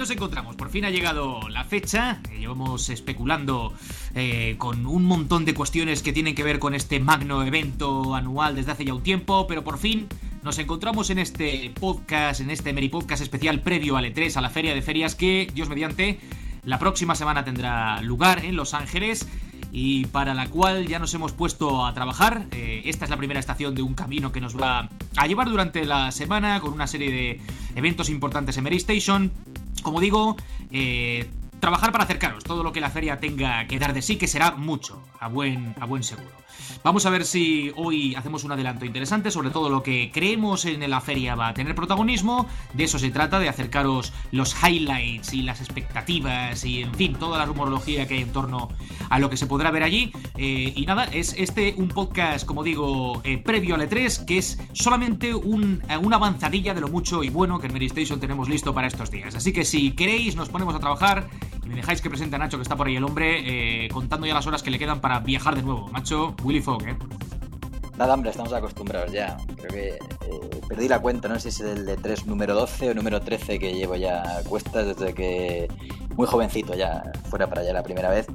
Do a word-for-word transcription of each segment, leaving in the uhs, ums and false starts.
nos encontramos. Por fin ha llegado la fecha. Llevamos especulando eh, con un montón de cuestiones que tienen que ver con este magno evento anual desde hace ya un tiempo, pero por fin nos encontramos en este podcast, en este Meri Podcast especial previo al E tres, a la Feria de Ferias que, Dios mediante, la próxima semana tendrá lugar en Los Ángeles y para la cual ya nos hemos puesto a trabajar. Eh, esta es la primera estación de un camino que nos va a llevar durante la semana con una serie de eventos importantes en Meri Station. Como digo, eh, trabajar para acercaros todo lo que la feria tenga que dar de sí, que será mucho, a buen, a buen seguro. Vamos a ver si hoy hacemos un adelanto interesante sobre todo lo que creemos en la feria va a tener protagonismo. De eso se trata, de acercaros los highlights y las expectativas y, en fin, toda la rumorología que hay en torno a lo que se podrá ver allí. Eh, y nada, es este un podcast, como digo, eh, previo al E tres, que es solamente un, una avanzadilla de lo mucho y bueno que en Meri Station tenemos listo para estos días. Así que si queréis, nos ponemos a trabajar y me dejáis que presente a Nacho, que está por ahí el hombre, eh, contando ya las horas que le quedan para viajar de nuevo. Macho, Willy Fogg, ¿eh? Nada, hombre, estamos acostumbrados ya. Creo que eh, perdí la cuenta, no sé si es el de tres número doce o número trece que llevo ya a cuestas desde que muy jovencito ya fuera para allá la primera vez.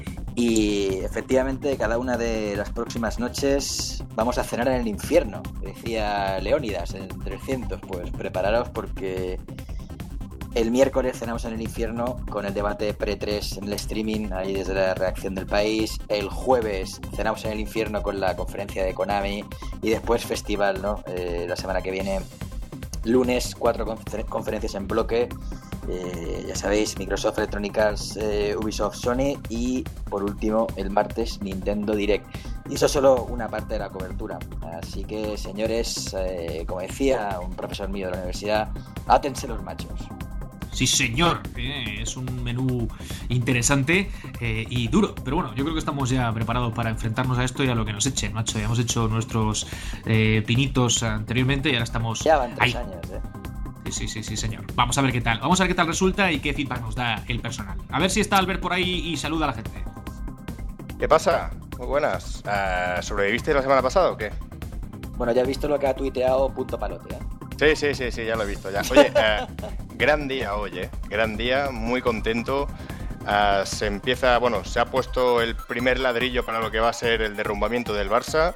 Y efectivamente, cada una de las próximas noches vamos a cenar en el infierno. Decía Leónidas en trescientos, pues prepararos porque el miércoles cenamos en el infierno con el debate pre tres en el streaming, ahí desde la redacción del País. El jueves cenamos en el infierno con la conferencia de Konami y después festival, ¿no? Eh, la semana que viene, lunes, cuatro confer- conferencias en bloque. Eh, ya sabéis, Microsoft, Electronic Arts, eh, Ubisoft, Sony y por último el martes Nintendo Direct. Y eso es solo una parte de la cobertura. Así que, señores, eh, como decía un profesor mío de la universidad, átense los machos. Sí, señor, eh, es un menú interesante eh, y duro, pero bueno, yo creo que estamos ya preparados para enfrentarnos a esto y a lo que nos echen, macho. Ya hemos hecho nuestros eh, pinitos anteriormente y ahora estamos ya van tres ahí. años, eh. Sí, sí, sí, sí, señor. Vamos a ver qué tal, vamos a ver qué tal resulta y qué feedback nos da el personal. A ver si está Albert por ahí y saluda a la gente. ¿Qué pasa? Muy buenas. Uh, ¿Sobreviviste la semana pasada o qué? Bueno, ya he visto lo que ha tuiteado Punto Palote, ¿eh? Sí, sí, sí, sí, ya lo he visto ya. Oye, uh, gran día hoy, ¿eh? Gran día, muy contento. Uh, se empieza, bueno, se ha puesto el primer ladrillo para lo que va a ser el derrumbamiento del Barça.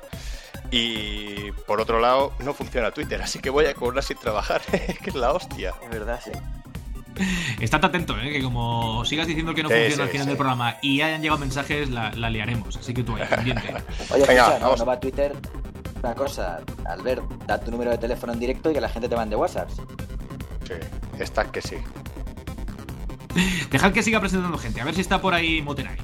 Y por otro lado, no funciona Twitter, así que voy a cobrar sin trabajar. Que es la hostia. Es verdad, sí. Estate atento, ¿eh? Que como sigas diciendo que no sí, funciona sí, al final sí. del programa y hayan llegado mensajes, la, la liaremos. Así que tú ahí, pendiente. Oye, Venga, escucha, no, vamos. no va a Twitter. Una cosa, Albert, da tu número de teléfono en directo y que la gente te mande WhatsApp. Sí, está que sí. Dejad que siga presentando gente, a ver si está por ahí Motenay.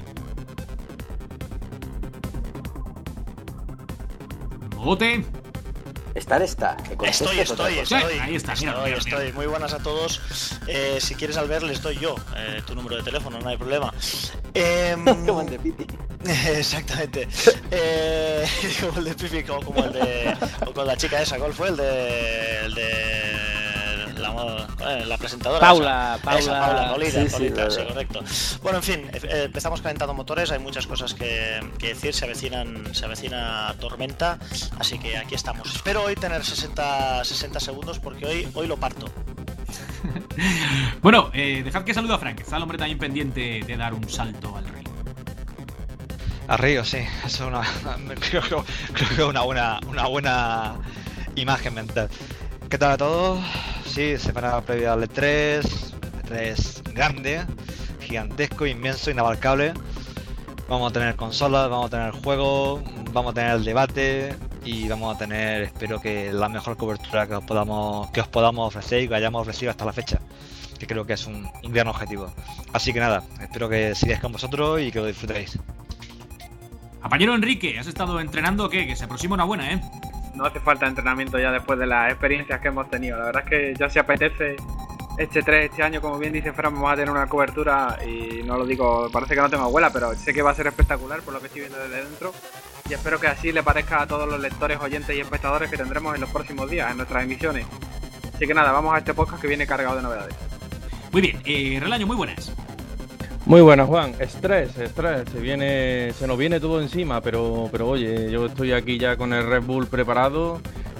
Mote. Estar está. Que conteste Estoy, es otra estoy, cosa. estoy. Ahí está, mira, estoy, mira, estoy. mira. Muy buenas a todos. Eh, si quieres, Albert, les doy yo eh, tu número de teléfono, no hay problema. Eh, Como el de Pipi. Exactamente. Eh, como el de Pipi, como, como el de. O con la chica esa, ¿cuál fue? El de. El de. La, eh, la presentadora. Paula, esa. Paula. Esa, Paula Paulita, Sí, sí, Paulita, sí, verdad. correcto. Bueno, en fin, eh, estamos calentando motores, hay muchas cosas que, que decir, se avecinan, se avecina tormenta, así que aquí estamos. Espero hoy tener sesenta, sesenta segundos porque hoy, hoy lo parto. Bueno, eh, dejad que saludo a Frank, que está el hombre también pendiente de dar un salto al río. Al río, sí. Eso es una, creo, creo, creo que es una buena, una buena imagen mental. ¿Qué tal a todos? Sí, semana previa al E tres, E tres grande, gigantesco, inmenso, inabarcable. Vamos a tener consolas, vamos a tener juegos, vamos a tener el debate y vamos a tener, espero que la mejor cobertura que os podamos, que os podamos ofrecer y que hayamos ofrecido hasta la fecha, que creo que es un, un gran objetivo. Así que nada, espero que sigáis con vosotros y que lo disfrutéis. Compañero Enrique, ¿has estado entrenando o qué? Que se aproxima una buena, ¿eh? No hace falta entrenamiento ya después de las experiencias que hemos tenido. La verdad es que ya se apetece este tres, este año, como bien dice Fran, vamos a tener una cobertura y no lo digo, parece que no tengo abuela, pero sé que va a ser espectacular por lo que estoy viendo desde dentro y espero que así le parezca a todos los lectores, oyentes y espectadores que tendremos en los próximos días en nuestras emisiones. Así que nada, vamos a este podcast que viene cargado de novedades. Muy bien, eh, Relaño, muy buenas. Muy buenas, Juan. Estrés, estrés. Se viene, se nos viene todo encima, pero, pero oye, yo estoy aquí ya con el Red Bull preparado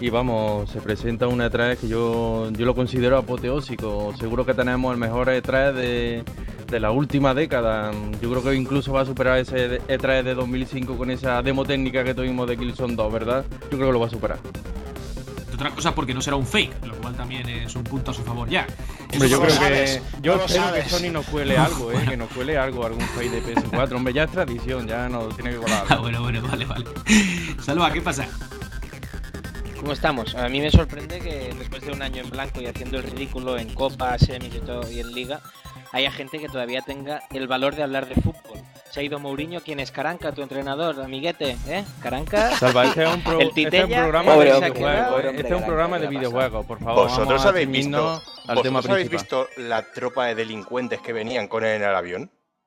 y vamos, se presenta un E tres que yo, yo lo considero apoteósico. Seguro que tenemos el mejor E tres de, de la última década. Yo creo que incluso va a superar ese E tres de dos mil cinco con esa demo técnica que tuvimos de Killzone dos, ¿verdad? Yo creo que lo va a superar. Otra cosa porque no será un fake, lo cual también es un punto a su favor ya. Hombre, yo no creo lo sabes, que yo no lo espero que sabes. Sony nos cuele algo, eh, que nos cuele algo, algún fake de P S cuatro. Hombre, ya es tradición, ya nos tiene que colar. Ah, bueno, bueno, vale, vale. Salva, ¿qué pasa? ¿Cómo estamos? A mí me sorprende que después de un año en blanco y haciendo el ridículo en Copa, Semis y, todo, y en Liga, haya gente que todavía tenga el valor de hablar de fútbol. Se ha ido Mourinho, ¿quién es Caranca, tu entrenador, amiguete? ¿Eh? ¿Caranca? Salva, este es un, pro, El este es un Titella, programa pobre de hombre, videojuegos. pobre eh. hombre, Este es un Caranca, programa ¿qué de le ha videojuegos, por favor. ¿Vosotros vamos a habéis visto, ceñirnos al tema ¿vosotros habéis principal. visto la tropa de delincuentes que venían con él en el avión?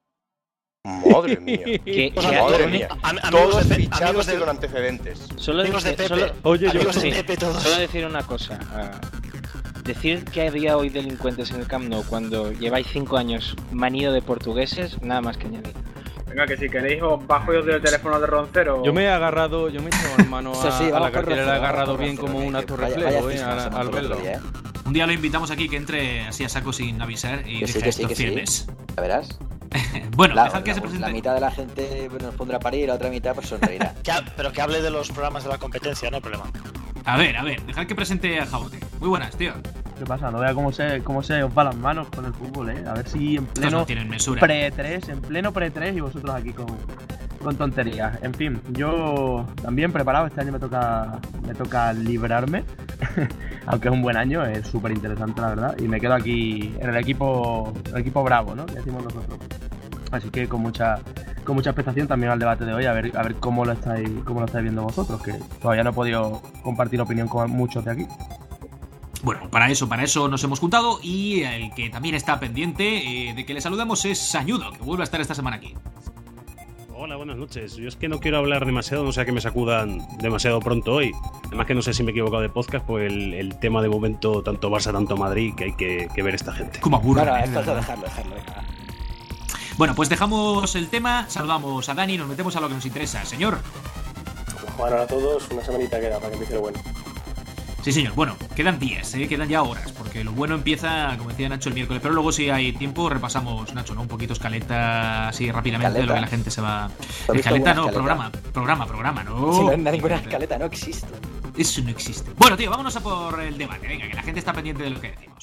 Madre mía. Que- Pues, que- Madre que- mía. Am- amigos Todos de Pe- fichados amigos de- y con antecedentes. Solo Amigos de decir, Pepe. solo, Oye, yo Amigos de sí, Pepe todos. solo decir una cosa. ah, decir que había hoy delincuentes en el Camp Nou cuando lleváis cinco años manido de portugueses, nada más que añadir. Venga, que si queréis os bajo yo del teléfono de Roncero. Yo me he agarrado, yo me he echado en mano Eso a, sí, a vamos la con cartera, le he Roncero, agarrado vamos con bien Roncero, como un que acto vaya- reflejo, vaya eh, cismas al, somos al todos el verlo. otro día, ¿eh? Un día lo invitamos aquí que entre así a saco sin avisar y Que sí, deje que sí, estos que sí. firmes. Ya verás. Bueno, La, dejad que la- se la presente. mitad de la gente nos pondrá a parir y la otra mitad pues sonreirá. Que ha- pero que hable de los programas de la competencia, no hay problema. A ver, a ver, dejad que presente a Jabote. Muy buenas, tío. ¿Qué pasa? No vea cómo se, cómo se os va las manos con el fútbol, ¿eh? A ver si en Estos pleno no tienen mesura. pre tres, en pleno pre tres y vosotros aquí con, con tonterías. En fin, yo también preparado, este año me toca me toca librarme, aunque es un buen año, es súper interesante la verdad, y me quedo aquí en el equipo el equipo bravo, ¿no? Que decimos nosotros. Así que con mucha con mucha expectación también al debate de hoy, a ver a ver cómo lo estáis cómo lo estáis viendo vosotros, que todavía no he podido compartir opinión con muchos de aquí. Bueno, para eso, para eso nos hemos juntado y el que también está pendiente eh, de que le saludamos es Sañudo, que vuelve a estar esta semana aquí. Hola, buenas noches. Yo es que no quiero hablar demasiado, no sea que me sacudan demasiado pronto hoy. Además que no sé si me he equivocado de podcast, pues el, el tema de momento, tanto Barça, tanto Madrid, que hay que, que ver esta gente. Como aburre. Bueno, ¿eh? esto es dejarlo, dejarlo. venga. Bueno, pues dejamos el tema, saludamos a Dani y nos metemos a lo que nos interesa. Señor. Jugar a todos, una semanita queda para que empiece lo bueno. Sí, señor. Bueno, quedan días, ¿eh? Quedan ya horas, porque lo bueno empieza, como decía Nacho, el miércoles. Pero luego, si hay tiempo, repasamos, Nacho, ¿no? Un poquito escaleta así rápidamente de lo que la gente se va. ¿Has visto Escaleta, alguna no, escaleta? programa, programa, programa, no. Si no hay ninguna escaleta, no existe. Eso no existe. Bueno, tío, vámonos a por el debate. Venga, que la gente está pendiente de lo que decimos.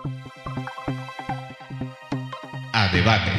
A debate.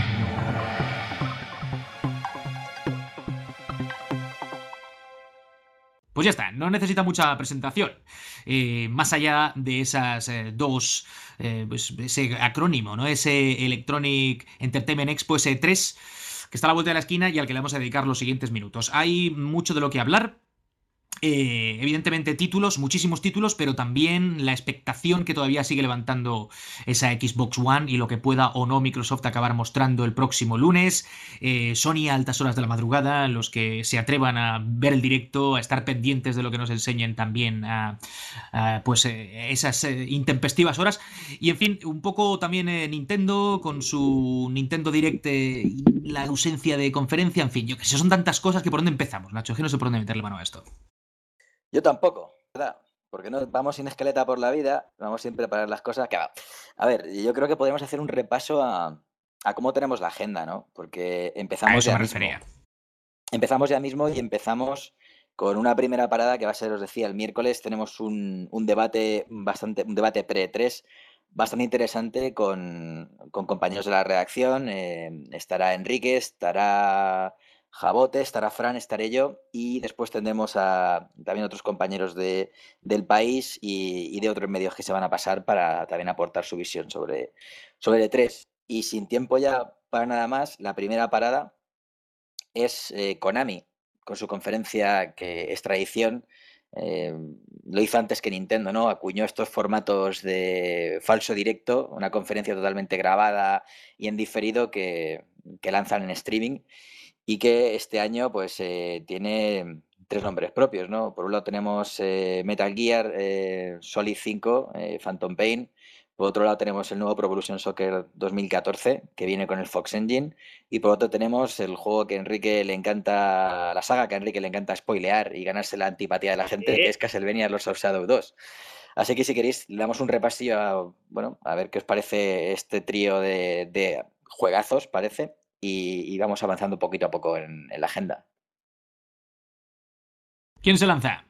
Pues ya está, no necesita mucha presentación. Eh, más allá de esas eh, dos, eh, pues ese acrónimo, ¿no? Ese Electronic Entertainment Expo, ese E tres, que está a la vuelta de la esquina y al que le vamos a dedicar los siguientes minutos. Hay mucho de lo que hablar. Eh, evidentemente títulos, muchísimos títulos, pero también la expectación que todavía sigue levantando esa Xbox One y lo que pueda o no Microsoft acabar mostrando el próximo lunes. eh, Sony a altas horas de la madrugada, los que se atrevan a ver el directo, a estar pendientes de lo que nos enseñen también a, a, pues eh, esas eh, intempestivas horas. Y en fin, un poco también eh, Nintendo con su Nintendo Direct eh, y la ausencia de conferencia, en fin, yo que sé, son tantas cosas que por dónde empezamos, Nacho, es que no sé por dónde meterle mano a esto. Yo tampoco, ¿verdad? Porque no vamos sin escaleta por la vida, vamos sin preparar las cosas. Que va. A ver, yo creo que podríamos hacer un repaso a, a cómo tenemos la agenda, ¿no? Porque empezamos A eso ya me mismo. refería. Empezamos ya mismo y empezamos con una primera parada que va a ser, os decía, el miércoles. Tenemos un, un debate bastante, un debate pre tres bastante interesante con, con compañeros de la redacción. Eh, estará Enrique, estará Jabote, estará Fran, estaré yo y después tendremos a también otros compañeros de, del país y, y de otros medios que se van a pasar para también aportar su visión sobre, sobre el E tres. Y sin tiempo ya para nada más, la primera parada es eh, Konami, con su conferencia que es tradición. Eh, lo hizo antes que Nintendo, ¿no? Acuñó estos formatos de falso directo, una conferencia totalmente grabada y en diferido que, que lanzan en streaming. Y que este año pues eh, tiene tres nombres propios, ¿no? Por un lado tenemos eh, Metal Gear eh, Solid cinco, eh, Phantom Pain. Por otro lado tenemos el nuevo Pro Evolution Soccer dos mil catorce, que viene con el Fox Engine. Y por otro tenemos el juego que a Enrique le encanta, la saga que a Enrique le encanta spoilear y ganarse la antipatía de la gente, que es Castlevania Lords of Shadow dos. Así que si queréis, le damos un repasillo a, bueno, a ver qué os parece este trío de, de juegazos, parece. Y, y vamos avanzando poquito a poco en, en la agenda. ¿Quién se lanza?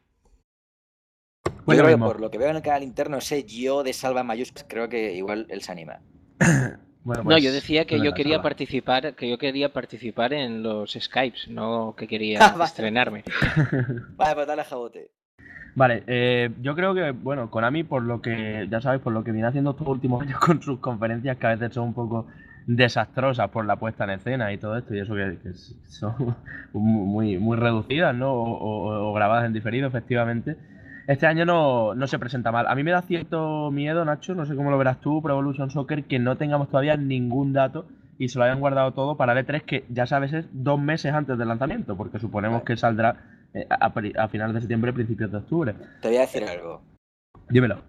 Pues yo creo que por lo que veo en el canal interno, ese yo de Salva mayúsculas, creo que igual él se anima. Bueno, pues, no, yo decía que yo quería salva. participar, que yo quería participar en los Skypes, no que quería ah, estrenarme. Vale, pues dale a Jabote. Vale, eh, yo creo que, bueno, Konami, por lo que, ya sabéis, por lo que viene haciendo estos últimos años con sus conferencias, que a veces son un poco desastrosas por la puesta en escena y todo esto, y eso que, que son muy, muy reducidas, ¿no? O, o, o grabadas en diferido, efectivamente. Este año no, no se presenta mal. A mí me da cierto miedo, Nacho, no sé cómo lo verás tú, Pro Evolution Soccer, que no tengamos todavía ningún dato y se lo hayan guardado todo para el E tres, que ya sabes es dos meses antes del lanzamiento, porque suponemos que saldrá eh, a, a finales de septiembre, principios de octubre. Te voy a decir algo. Dímelo.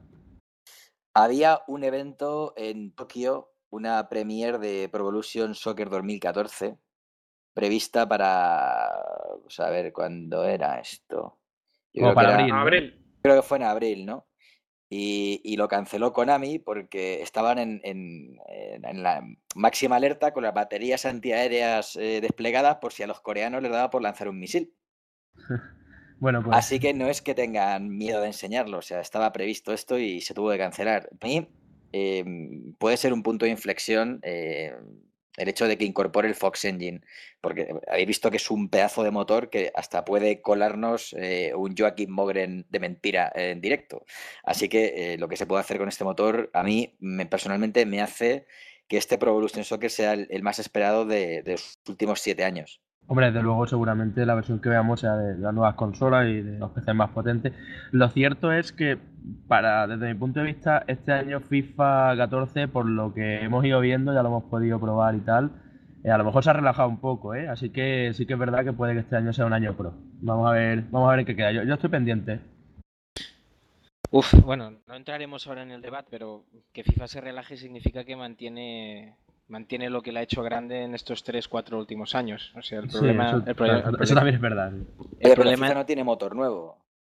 Había un evento en Tokio, una premiere de Pro Evolution Soccer dos mil catorce, prevista para... Vamos a ver cuándo era esto. Yo creo para que era, abril, ¿no? abril. Creo que fue en abril, ¿no? Y, y lo canceló Konami porque estaban en, en, en la máxima alerta con las baterías antiaéreas eh, desplegadas por si a los coreanos les daba por lanzar un misil. Bueno, pues... Así que no es que tengan miedo de enseñarlo, o sea, estaba previsto esto y se tuvo que cancelar. A mí eh, puede ser un punto de inflexión eh, el hecho de que incorpore el Fox Engine, porque habéis visto que es un pedazo de motor que hasta puede colarnos eh, un Joaquim Mogren de mentira en directo. Así que eh, lo que se puede hacer con este motor, a mí me, personalmente me hace que este Pro Evolution Soccer sea el, el más esperado de, de los últimos siete años. Hombre, desde luego seguramente la versión que veamos sea de las nuevas consolas y de los P C más potentes. Lo cierto es que, para desde mi punto de vista, este año FIFA catorce, por lo que hemos ido viendo, ya lo hemos podido probar y tal, eh, a lo mejor se ha relajado un poco, ¿eh? Así que sí que es verdad que puede que este año sea un año pro. Vamos a ver, vamos a ver en qué queda. Yo, yo estoy pendiente. Uf, bueno, no entraremos ahora en el debate, pero que FIFA se relaje significa que mantiene... mantiene lo que le ha hecho grande en estos tres cuatro últimos años. O sea, el problema... Sí, eso, el problema, el problema eso también es verdad. El el problema problema no tiene motor nuevo.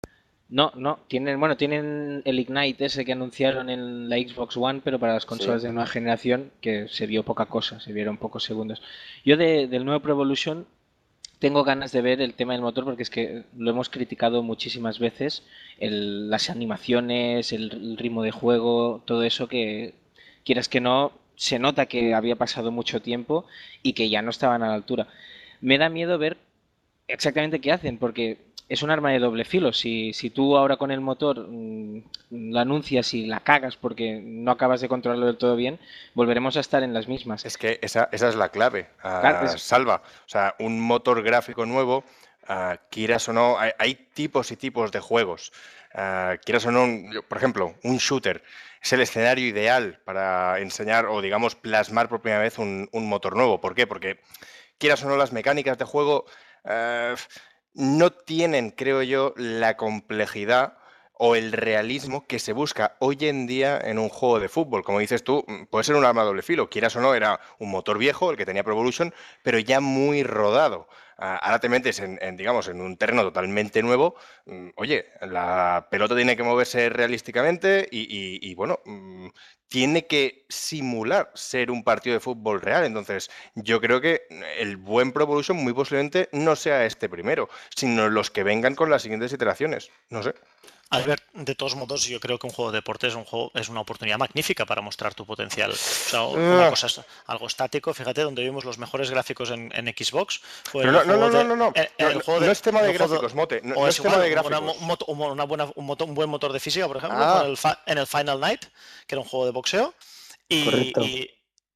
No, no, tienen, bueno, tienen el Ignite ese que anunciaron en la Xbox One, pero para las consolas sí. de nueva generación, que se vio poca cosa, se vieron pocos segundos. Yo de, del nuevo Pro Evolution tengo ganas de ver el tema del motor, porque es que lo hemos criticado muchísimas veces, el, las animaciones, el, el ritmo de juego, todo eso que, quieras que no, se nota que había pasado mucho tiempo y que ya no estaban a la altura. Me da miedo ver exactamente qué hacen, porque es un arma de doble filo. Si, si tú ahora con el motor mmm, lo anuncias y la cagas porque no acabas de controlarlo del todo bien, volveremos a estar en las mismas. Es que esa, esa es la clave, uh, claro, es... Salva. O sea, un motor gráfico nuevo, uh, quieras o no, hay, hay tipos y tipos de juegos. Uh, quieras o no, un, por ejemplo, un shooter es el escenario ideal para enseñar o, digamos, plasmar por primera vez un, un motor nuevo. ¿Por qué? Porque quieras o no, las mecánicas de juego uh, no tienen, creo yo, la complejidad o el realismo que se busca hoy en día en un juego de fútbol. Como dices tú, puede ser un arma de doble filo. Quieras o no, era un motor viejo, el que tenía Pro Evolution, pero ya muy rodado. Uh, ahora te metes en, en, digamos, en un terreno totalmente nuevo. Um, oye, la pelota tiene que moverse realísticamente y, y, y bueno, um, tiene que simular ser un partido de fútbol real. Entonces, yo creo que el buen Pro Evolution muy posiblemente no sea este primero, sino los que vengan con las siguientes iteraciones. No sé. Albert, de todos modos, yo creo que un juego de deporte es un juego, es una oportunidad magnífica para mostrar tu potencial. O sea, una cosa, algo estático, fíjate, donde vimos los mejores gráficos en, en Xbox. Pero no, no, no, no, no, no, el, el no, de, no es tema de gráficos, de, Mote, no, no es, es tema de gráficos. Una, una buena, un, motor, un buen motor de física, por ejemplo, ah. en, el, en el Final Night, que era un juego de boxeo, y, y,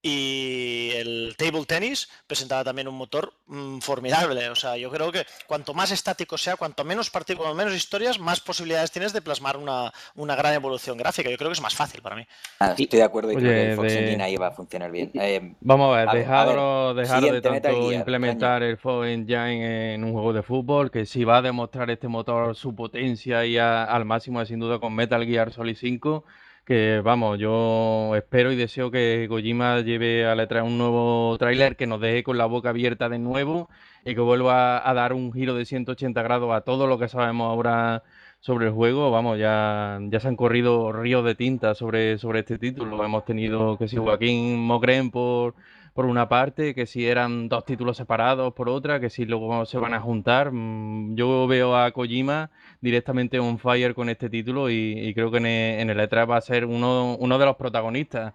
y el Table Tennis presentaba también un motor mmm, formidable. O sea, yo creo que cuanto más estático sea, cuanto menos partidos, cuanto menos historias, más posibilidades tienes de plasmar una, una gran evolución gráfica. Yo creo que es más fácil para mí. Ah, estoy de acuerdo y Oye, creo que el Fox de... Engine ahí va a funcionar bien. Eh, Vamos a ver, a dejarlo, ver, dejar de tanto Gear, implementar el Fox Engine en un juego de fútbol, que si va a demostrar este motor su potencia y a, al máximo, sin duda, con Metal Gear Solid cinco, que vamos, yo espero y deseo que Kojima lleve a la E tres un nuevo tráiler que nos deje con la boca abierta de nuevo y que vuelva a dar un giro de ciento ochenta grados a todo lo que sabemos ahora sobre el juego. Vamos, ya, ya se han corrido ríos de tinta sobre, sobre este título. Hemos tenido que si Joaquín Mogren por, por una parte, que si eran dos títulos separados por otra, que si luego se van a juntar. Mm, Yo veo a Kojima directamente on fire con este título y, y creo que en el, en el E tres va a ser uno, uno de los protagonistas.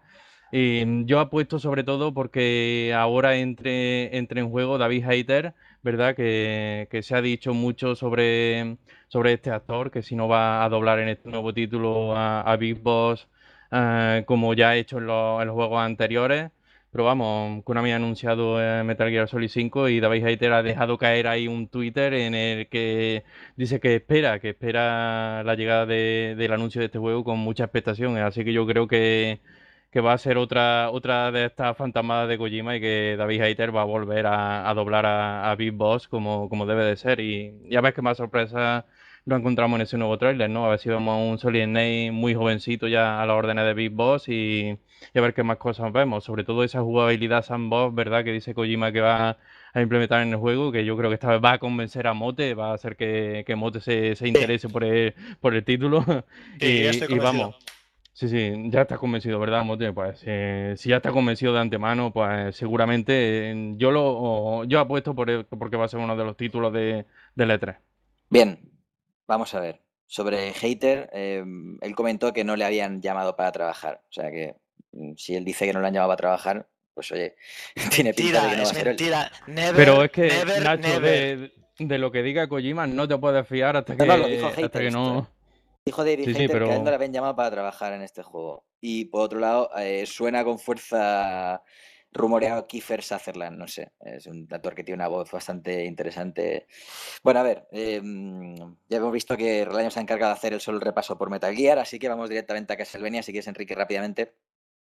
Y yo apuesto sobre todo porque ahora entre, entre en juego David Hayter, ¿verdad? Que, que se ha dicho mucho sobre, sobre este actor, que si no va a doblar en este nuevo título a, a Big Boss, eh, como ya ha hecho en los, en los juegos anteriores. Pero vamos, Konami ha anunciado eh, Metal Gear Solid cinco y David Hayter ha dejado caer ahí un Twitter en el que dice que espera, que espera la llegada de- del anuncio de este juego con mucha expectación. Así que yo creo que, que va a ser otra, otra de estas fantasmadas de Kojima y que David Hayter va a volver a, a doblar a, a Big Boss como, como debe de ser. Y ya ves que más sorpresa lo encontramos en ese nuevo tráiler, ¿no? A ver si vemos a un Solid Snake muy jovencito ya a las órdenes de Big Boss y, y a ver qué más cosas vemos. Sobre todo esa jugabilidad sandbox, ¿verdad? Que dice Kojima que va a implementar en el juego, que yo creo que esta vez va a convencer a Mote, va a hacer que, que Mote se, se interese por el, por el título. Sí, ya estoy Y, y convencido. vamos. Sí, sí, ya estás convencido, ¿verdad, Mote? Pues eh, si ya estás convencido de antemano, pues seguramente eh, yo lo yo apuesto por el- porque va a ser uno de los títulos de, del E tres. Bien, vamos a ver. Sobre Hater, eh, él comentó que no le habían llamado para trabajar. O sea que mm, si él dice que no le han llamado para trabajar, pues oye, tiene pinta de Mentira, que no va es a ser él. mentira. Never, Pero es que, never, Nacho, never. de, de lo que diga Kojima no te puedes fiar hasta No, no, lo dijo que, hasta Hater que esto, no. ¿eh? Dijo David Sí, sí, Hater que a él no le pero habían llamado para trabajar en este juego. Y por otro lado, eh, suena con fuerza rumoreado Kiefer Sutherland, no sé. Es un actor que tiene una voz bastante interesante. Bueno, a ver, eh, ya hemos visto que Relaño se ha encargado de hacer el solo repaso por Metal Gear, así que vamos directamente a Castlevania, si quieres, Enrique, rápidamente.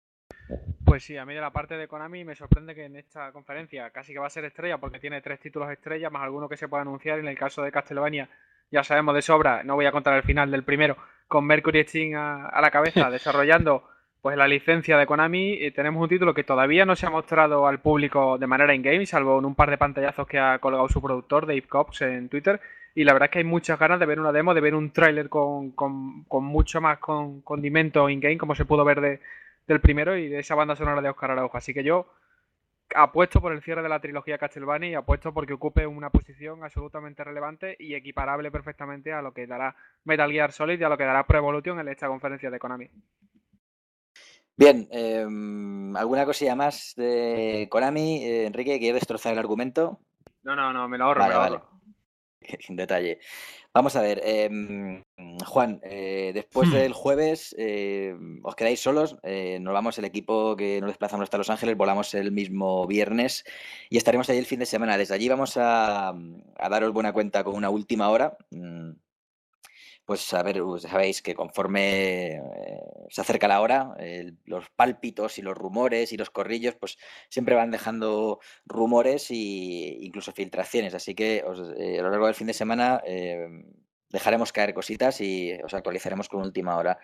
Pues sí, a mí de la parte de Konami me sorprende que en esta conferencia casi que va a ser estrella porque tiene tres títulos estrella más alguno que se pueda anunciar. En el caso de Castlevania ya sabemos de sobra, no voy a contar el final del primero, con Mercury Steam a, a la cabeza desarrollando pues la licencia de Konami. Y tenemos un título que todavía no se ha mostrado al público de manera in-game, salvo en un par de pantallazos que ha colgado su productor, Dave Cox, en Twitter. Y la verdad es que hay muchas ganas de ver una demo, de ver un tráiler con, con, con mucho más con, condimento in-game, como se pudo ver de del primero y de esa banda sonora de Óscar Araujo. Así que yo apuesto por el cierre de la trilogía Castlevania y apuesto porque ocupe una posición absolutamente relevante y equiparable perfectamente a lo que dará Metal Gear Solid y a lo que dará Pro Evolution en esta conferencia de Konami. Bien, eh, ¿alguna cosilla más de Konami? Eh, Enrique, ¿quieres destrozar el argumento? No, no, no, me lo ahorro, Vale, me lo vale. ahorro. Sin detalle. Vamos a ver, eh, Juan, eh, después Hmm. del jueves eh, os quedáis solos, eh, nos vamos el equipo que nos desplazamos hasta Los Ángeles, volamos el mismo viernes y estaremos allí el fin de semana. Desde allí vamos a, a daros buena cuenta con una última hora. Mm, Pues a ver, us- sabéis que conforme eh, se acerca la hora, eh, los pálpitos y los rumores y los corrillos, pues siempre van dejando rumores e incluso filtraciones. Así que os, eh, a lo largo del fin de semana eh, dejaremos caer cositas y os actualizaremos con última hora.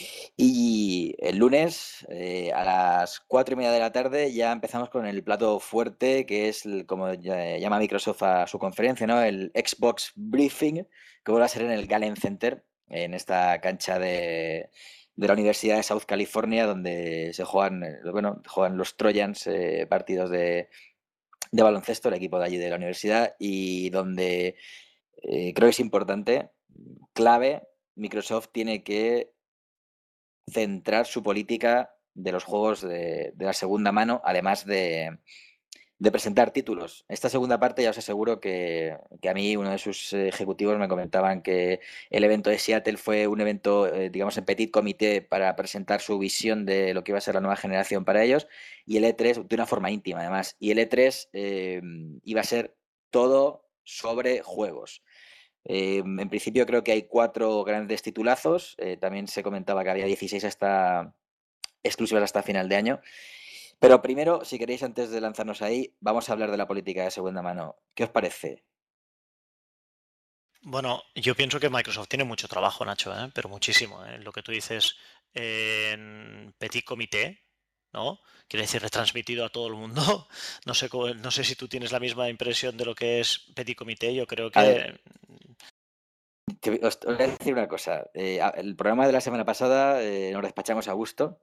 Y el lunes eh, a las cuatro y media de la tarde ya empezamos con el plato fuerte, que es el- como ya- llama Microsoft a su conferencia, ¿no? El Xbox Briefing, que vuelve a ser en el Galen Center, en esta cancha de, de la Universidad de South California, donde se juegan, eh, bueno, juegan los Trojans, eh, partidos de, de baloncesto, el equipo de allí de la universidad, y donde eh, creo que es importante, clave, Microsoft tiene que centrar su política de los juegos de, de la segunda mano, además de, de presentar títulos. Esta segunda parte ya os aseguro que, que a mí uno de sus ejecutivos me comentaban que el evento de Seattle fue un evento, eh, digamos, en petit comité para presentar su visión de lo que iba a ser la nueva generación para ellos, y el E tres de una forma íntima además, y el E tres eh, iba a ser todo sobre juegos. Eh, en principio creo que hay cuatro grandes titulazos, eh, también se comentaba que había dieciséis hasta exclusivas hasta final de año. Pero primero, si queréis, antes de lanzarnos ahí, vamos a hablar de la política de segunda mano. ¿Qué os parece? Bueno, yo pienso que Microsoft tiene mucho trabajo, Nacho, ¿eh? Pero muchísimo. ¿eh? Lo que tú dices, en petit comité, ¿no? Quiere decir retransmitido a todo el mundo. No sé, cómo- no sé si tú tienes la misma impresión de lo que es petit comité. Yo creo A que ver, te- os, os voy a decir una cosa. Eh, a- el programa de la semana pasada eh, nos despachamos a gusto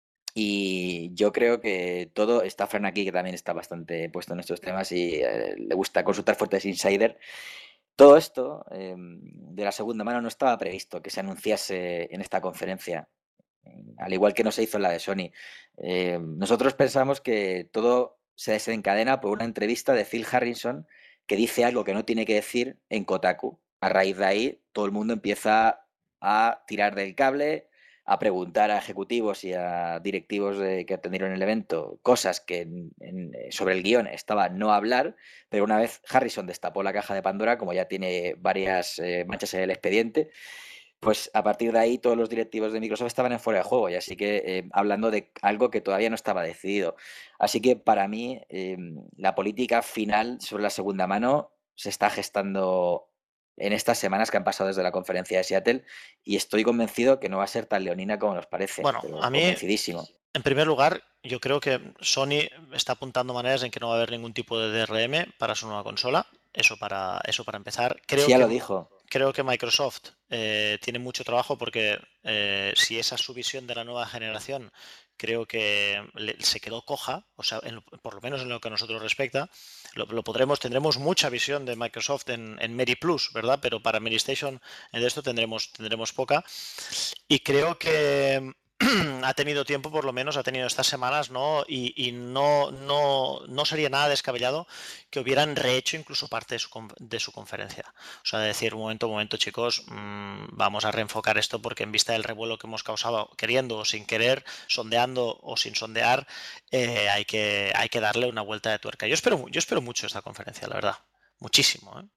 y yo creo que todo, está Fran aquí, que también está bastante puesto en estos temas y eh, le gusta consultar fuentes insider. Todo esto eh, de la segunda mano no estaba previsto que se anunciase en esta conferencia, al igual que no se hizo en la de Sony. Eh, nosotros pensamos que todo se desencadena por una entrevista de Phil Harrison que dice algo que no tiene que decir en Kotaku. A raíz de ahí, todo el mundo empieza a tirar del cable, a preguntar a ejecutivos y a directivos de, que atendieron el evento cosas que en, en, sobre el guión estaba no hablar, pero una vez Harrison destapó la caja de Pandora, como ya tiene varias eh, manchas en el expediente, pues a partir de ahí todos los directivos de Microsoft estaban en fuera de juego y así que eh, hablando de algo que todavía no estaba decidido. Así que para mí eh, la política final sobre la segunda mano se está gestando en estas semanas que han pasado desde la conferencia de Seattle y estoy convencido que no va a ser tan leonina como nos parece, Bueno, pero a mí, convencidísimo. en primer lugar, yo creo que Sony está apuntando maneras en que no va a haber ningún tipo de D R M para su nueva consola. Eso para, eso para empezar. Creo Sí, ya que, lo dijo. creo que Microsoft eh, tiene mucho trabajo porque eh, si esa es su visión de la nueva generación, creo que le- se quedó coja, o sea, en lo- por lo menos en lo que a nosotros respecta. Lo, lo podremos, tendremos mucha visión de Microsoft en, en Meri Plus, ¿verdad? Pero para Meri Station en esto tendremos, tendremos poca. Y creo que ha tenido tiempo, por lo menos, ha tenido estas semanas, ¿no? Y, y no, no, no sería nada descabellado que hubieran rehecho incluso parte de su, con- de su conferencia. O sea, decir, un momento, un momento, chicos, mmm, vamos a reenfocar esto porque en vista del revuelo que hemos causado, queriendo o sin querer, sondeando o sin sondear, eh, hay que, hay que darle una vuelta de tuerca. Yo espero, mu- yo espero mucho esta conferencia, la verdad. Muchísimo, ¿eh?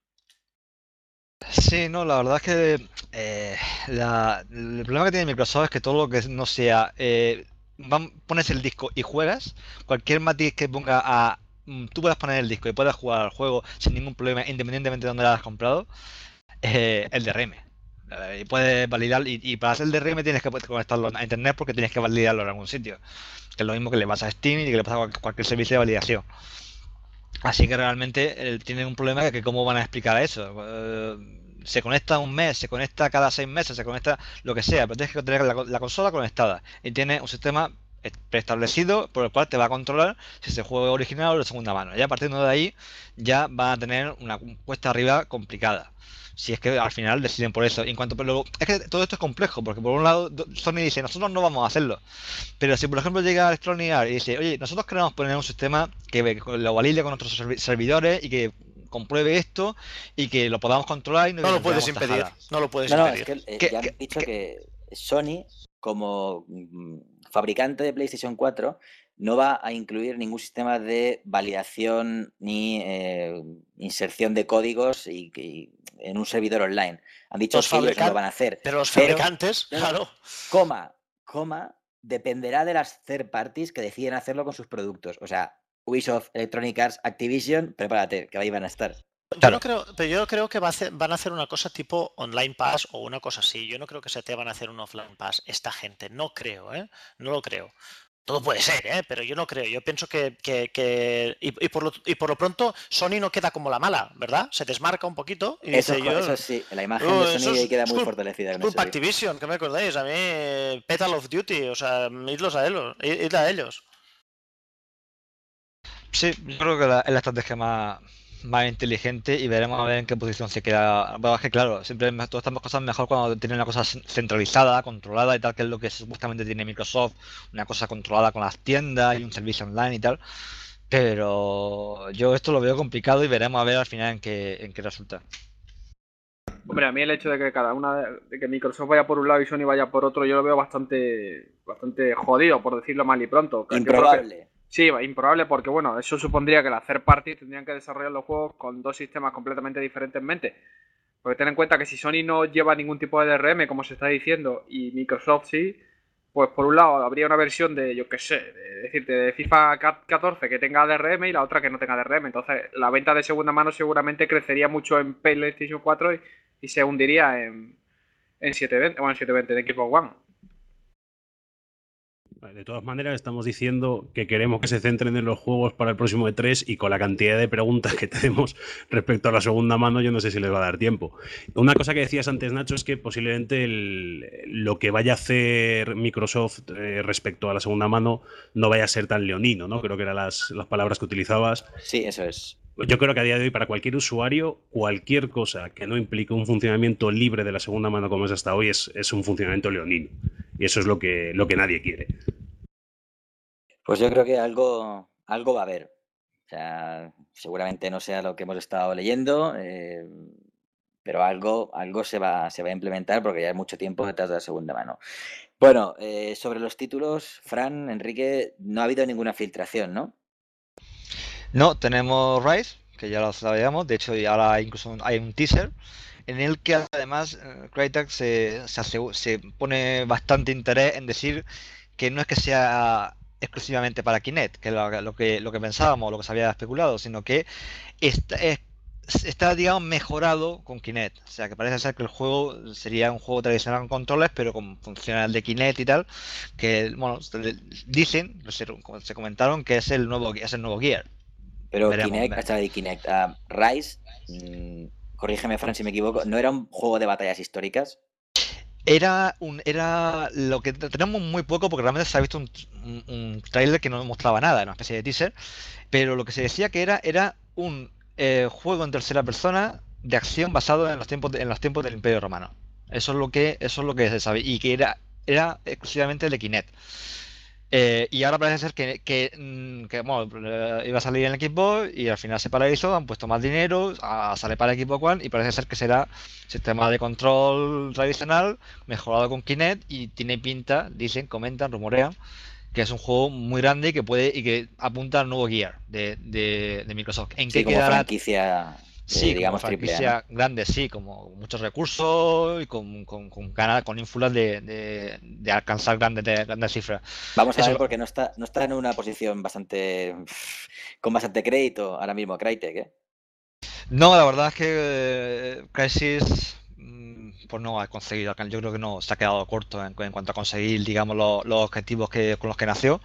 Sí, no, la verdad es que eh, la- el problema que tiene Microsoft es que todo lo que no sea eh, van- pones el disco y juegas, cualquier matiz que ponga a mm, tú puedas poner el disco y puedas jugar al juego sin ningún problema, independientemente de dónde lo hayas comprado, eh, el D R M. Eh, y puedes validar, y, y para hacer el D R M tienes que poder conectarlo a internet porque tienes que validarlo en algún sitio. Que es lo mismo que le pasa a Steam y que le pasa a cual- cualquier servicio de validación. Así que realmente eh, tienen un problema de que cómo van a explicar eso. Eh, se conecta un mes, se conecta cada seis meses, se conecta lo que sea, pero tienes que tener la, la consola conectada y tiene un sistema eh, preestablecido por el cual te va a controlar si se juega original o de segunda mano. Ya partiendo de ahí ya van a tener una cuesta arriba complicada. Si es que al final deciden por eso. Y en cuanto, pero es que todo esto es complejo, porque por un lado Sony dice, nosotros no vamos a hacerlo. Pero si por ejemplo llega Electronic Arts y dice, oye, nosotros queremos poner un sistema que ve- lo valide con nuestros servi- servidores y que compruebe esto y que lo podamos controlar y no No que lo nos puedes veamos impedir, tajadas. no lo puedes No, no, es impedir. que eh, ¿Qué- ya han qué- dicho qué? que Sony, como mm, fabricante de PlayStation cuatro, no va a incluir ningún sistema de validación ni eh, inserción de códigos y, y en un servidor online. Han dicho Los que ellos no lo fabricantes, van a hacer. pero los Pero, fabricantes, no, no, claro. coma, coma, dependerá de las third parties que deciden hacerlo con sus productos. O sea, Ubisoft, Electronic Arts, Activision, prepárate, que ahí van a estar. Yo no creo, pero yo creo que va a hacer- van a hacer una cosa tipo online pass o una cosa así. Yo no creo que se te van a hacer un offline pass esta gente. No creo, ¿eh? No lo creo. Todo puede ser, ¿eh? Pero yo no creo. Yo pienso que, que- que- y, y por lo, y por lo pronto Sony no queda como la mala, ¿verdad? Se desmarca un poquito y Eso, dice es co- yo. eso sí, la imagen "Oh, de Sony eso es, ahí queda es muy cul- fortalecida es con culpa eso. Sí. Activision, ¿qué me acordáis? A mí, eh, Petal of Duty, o sea, idlos a ellos. Id a ellos. Sí, yo creo que la- es la estrategia más, más inteligente y veremos a ver en qué posición se queda. Bueno, es que claro, siempre me- todas estas cosas mejor cuando tienen una cosa cen- centralizada, controlada y tal, que es lo que supuestamente tiene Microsoft, una cosa controlada con las tiendas y un servicio online y tal. Pero yo esto lo veo complicado y veremos a ver al final en qué, en qué resulta. Hombre, a mí el hecho de que cada una de, de que Microsoft vaya por un lado y Sony vaya por otro, yo lo veo bastante bastante jodido, por decirlo mal y pronto. Yo creo que- Improbable. sí, improbable porque, bueno, eso supondría que las third parties tendrían que desarrollar los juegos con dos sistemas completamente diferentes en mente. Porque ten en cuenta que si Sony no lleva ningún tipo de D R M, como se está diciendo, y Microsoft sí, pues por un lado habría una versión de, yo qué sé, de, decirte, de FIFA catorce que tenga D R M y la otra que no tenga D R M. Entonces, la venta de segunda mano seguramente crecería mucho en PlayStation cuatro y, y se hundiría en, en setecientos veinte, bueno, en setecientos veinte de Xbox One. De todas maneras, estamos diciendo que queremos que se centren en los juegos para el próximo E tres y con la cantidad de preguntas que tenemos respecto a la segunda mano, yo no sé si les va a dar tiempo. Una cosa que decías antes, Nacho, es que posiblemente el, lo que vaya a hacer Microsoft eh, respecto a la segunda mano no vaya a ser tan leonino, ¿no? Creo que eran las, las palabras que utilizabas. Sí, eso es. Yo creo que a día de hoy, para cualquier usuario, cualquier cosa que no implique un funcionamiento libre de la segunda mano como es hasta hoy es, es un funcionamiento leonino. Y eso es lo que, lo que nadie quiere. Pues yo creo que algo, algo va a haber. O sea, seguramente no sea lo que hemos estado leyendo, eh, pero algo, algo se va, se va a implementar porque ya hay mucho tiempo detrás de la segunda mano. Bueno, eh, sobre los títulos, Fran, Enrique, no ha habido ninguna filtración, ¿no? No, tenemos Rise, que ya lo sabíamos, de hecho y ahora incluso hay un teaser en el que además eh, Crytek se, se, asegu- se pone bastante interés en decir que no es que sea exclusivamente para Kinect, que es lo, lo que lo que pensábamos, lo que se había especulado, sino que está, es- está, digamos, mejorado con Kinect. O sea, que parece ser que el juego sería un juego tradicional con controles, pero con funcionalidad de Kinect y tal, que, bueno, se- dicen, se, se comentaron que es el nuevo, es el nuevo Gear. Pero Veremos, Kinect, veremos. hasta de Kinect, ah, Rise, mm, corrígeme, Fran, si me equivoco, ¿no era un juego de batallas históricas? Era un, era lo que te- tenemos muy poco porque realmente se ha visto un, un, un tráiler que no mostraba nada, era una especie de teaser, pero lo que se decía que era era un eh, juego en tercera persona de acción basado en los tiempos de- en los tiempos del Imperio Romano. Eso es lo que eso es lo que se sabe y que era era exclusivamente de Kinect. Eh, y ahora parece ser que, que, mm, que, bueno, eh, iba a salir en el Xbox y al final se paralizó, han puesto más dinero, a, sale para el Xbox One y parece ser que será sistema de control tradicional mejorado con Kinect y tiene pinta, dicen, comentan, rumorean, que es un juego muy grande y que puede y que apunta al nuevo Gear de, de- de Microsoft. ¿En Sí, qué como quedará? franquicia, eh, Sí, como digamos, triple A, ¿no? franquicia grande, sí, como muchos recursos y con, con, con ganas, con ínfulas de, de, de alcanzar grandes, de- grandes cifras. Vamos a Eso ver, lo- porque no está, no está en una posición bastante con bastante crédito ahora mismo Crytek, ¿eh? No, la verdad es que eh, Crysis mm, pues no ha conseguido, alcan- yo creo que no se ha quedado corto en, en cuanto a conseguir, digamos, los, los objetivos que, con los que nació.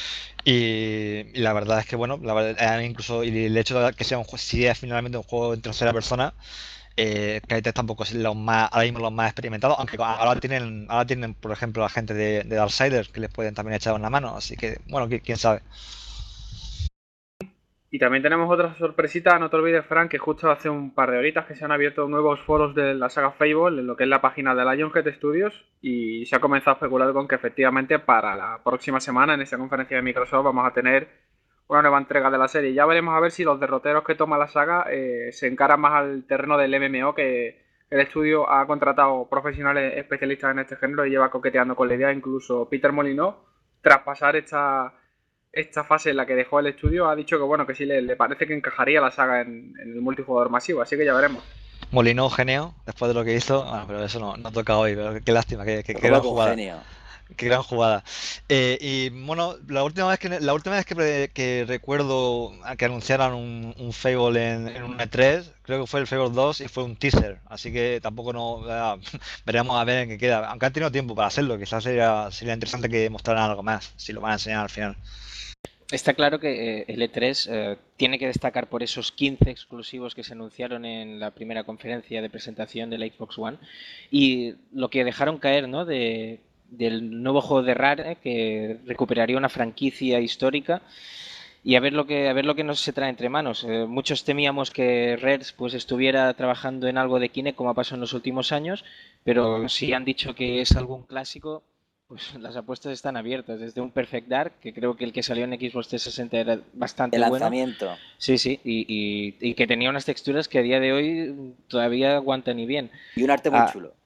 Y, y la verdad es que, bueno, la verdad, eh, incluso y el hecho de que sea un juego, si es finalmente un juego en tercera persona, eh, Crytek tampoco es los más, ahora mismo los más experimentados, aunque ahora tienen, ahora tienen, por ejemplo, la gente de, de Darksiders que les pueden también echar una mano, así que, bueno, qui- quién sabe. Y también tenemos otra sorpresita, no te olvides, Frank, que justo hace un par de horitas que se han abierto nuevos foros de la saga Fable en lo que es la página de Lionhead Studios y se ha comenzado a especular con que efectivamente para la próxima semana en esa conferencia de Microsoft vamos a tener una nueva entrega de la serie. Ya veremos a ver si los derroteros que toma la saga eh, se encaran más al terreno del M M O, que el estudio ha contratado profesionales especialistas en este género y lleva coqueteando con la idea. Incluso Peter Molyneux, tras pasar esta esta fase en la que dejó el estudio, ha dicho que bueno, que sí le, le parece que encajaría la saga en, en el multijugador masivo, así que ya veremos. Molino, genio, después de lo que hizo, bueno, pero eso no, no toca hoy, pero qué, qué lástima, qué, qué- qué ¿Cómo gran que un jugada. genio? Qué gran jugada. Eh, y bueno, la última vez que la última vez que, re- que recuerdo a que anunciaran un, un Fable en, en un E tres, creo que fue el Fable dos y fue un teaser. Así que tampoco no ah, veremos a ver en qué queda. Aunque han tenido tiempo para hacerlo, quizás sería, sería interesante que mostraran algo más, si lo van a enseñar al final. Está claro que eh, el E tres eh, tiene que destacar por esos quince exclusivos que se anunciaron en la primera conferencia de presentación de la Xbox One y lo que dejaron caer, ¿no? de, del nuevo juego de Rare, que recuperaría una franquicia histórica y a ver lo que a ver lo que nos se trae entre manos. Eh, muchos temíamos que Rare pues estuviera trabajando en algo de Kinect como ha pasado en los últimos años, pero si han dicho que es algún clásico, pues las apuestas están abiertas. Desde un Perfect Dark, que creo que el que salió en Xbox trescientos sesenta era bastante El bueno. lanzamiento. Sí, sí, y, y- y que tenía unas texturas que a día de hoy todavía aguantan y bien. Y un arte muy Ah, chulo.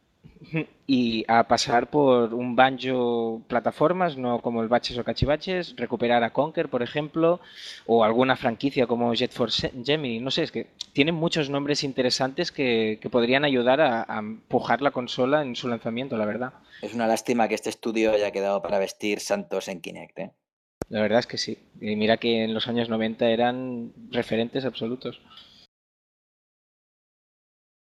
y a pasar por un Banjo plataformas, no como el Baches o Cachivaches, recuperar a Conker, por ejemplo, o alguna franquicia como Jet Force Gemini. No sé, es que tienen muchos nombres interesantes que, que podrían ayudar a, a empujar la consola en su lanzamiento, la verdad. Es una lástima que este estudio haya quedado para vestir santos en Kinect, ¿eh? La verdad es que sí. Y mira que en los años noventa eran referentes absolutos.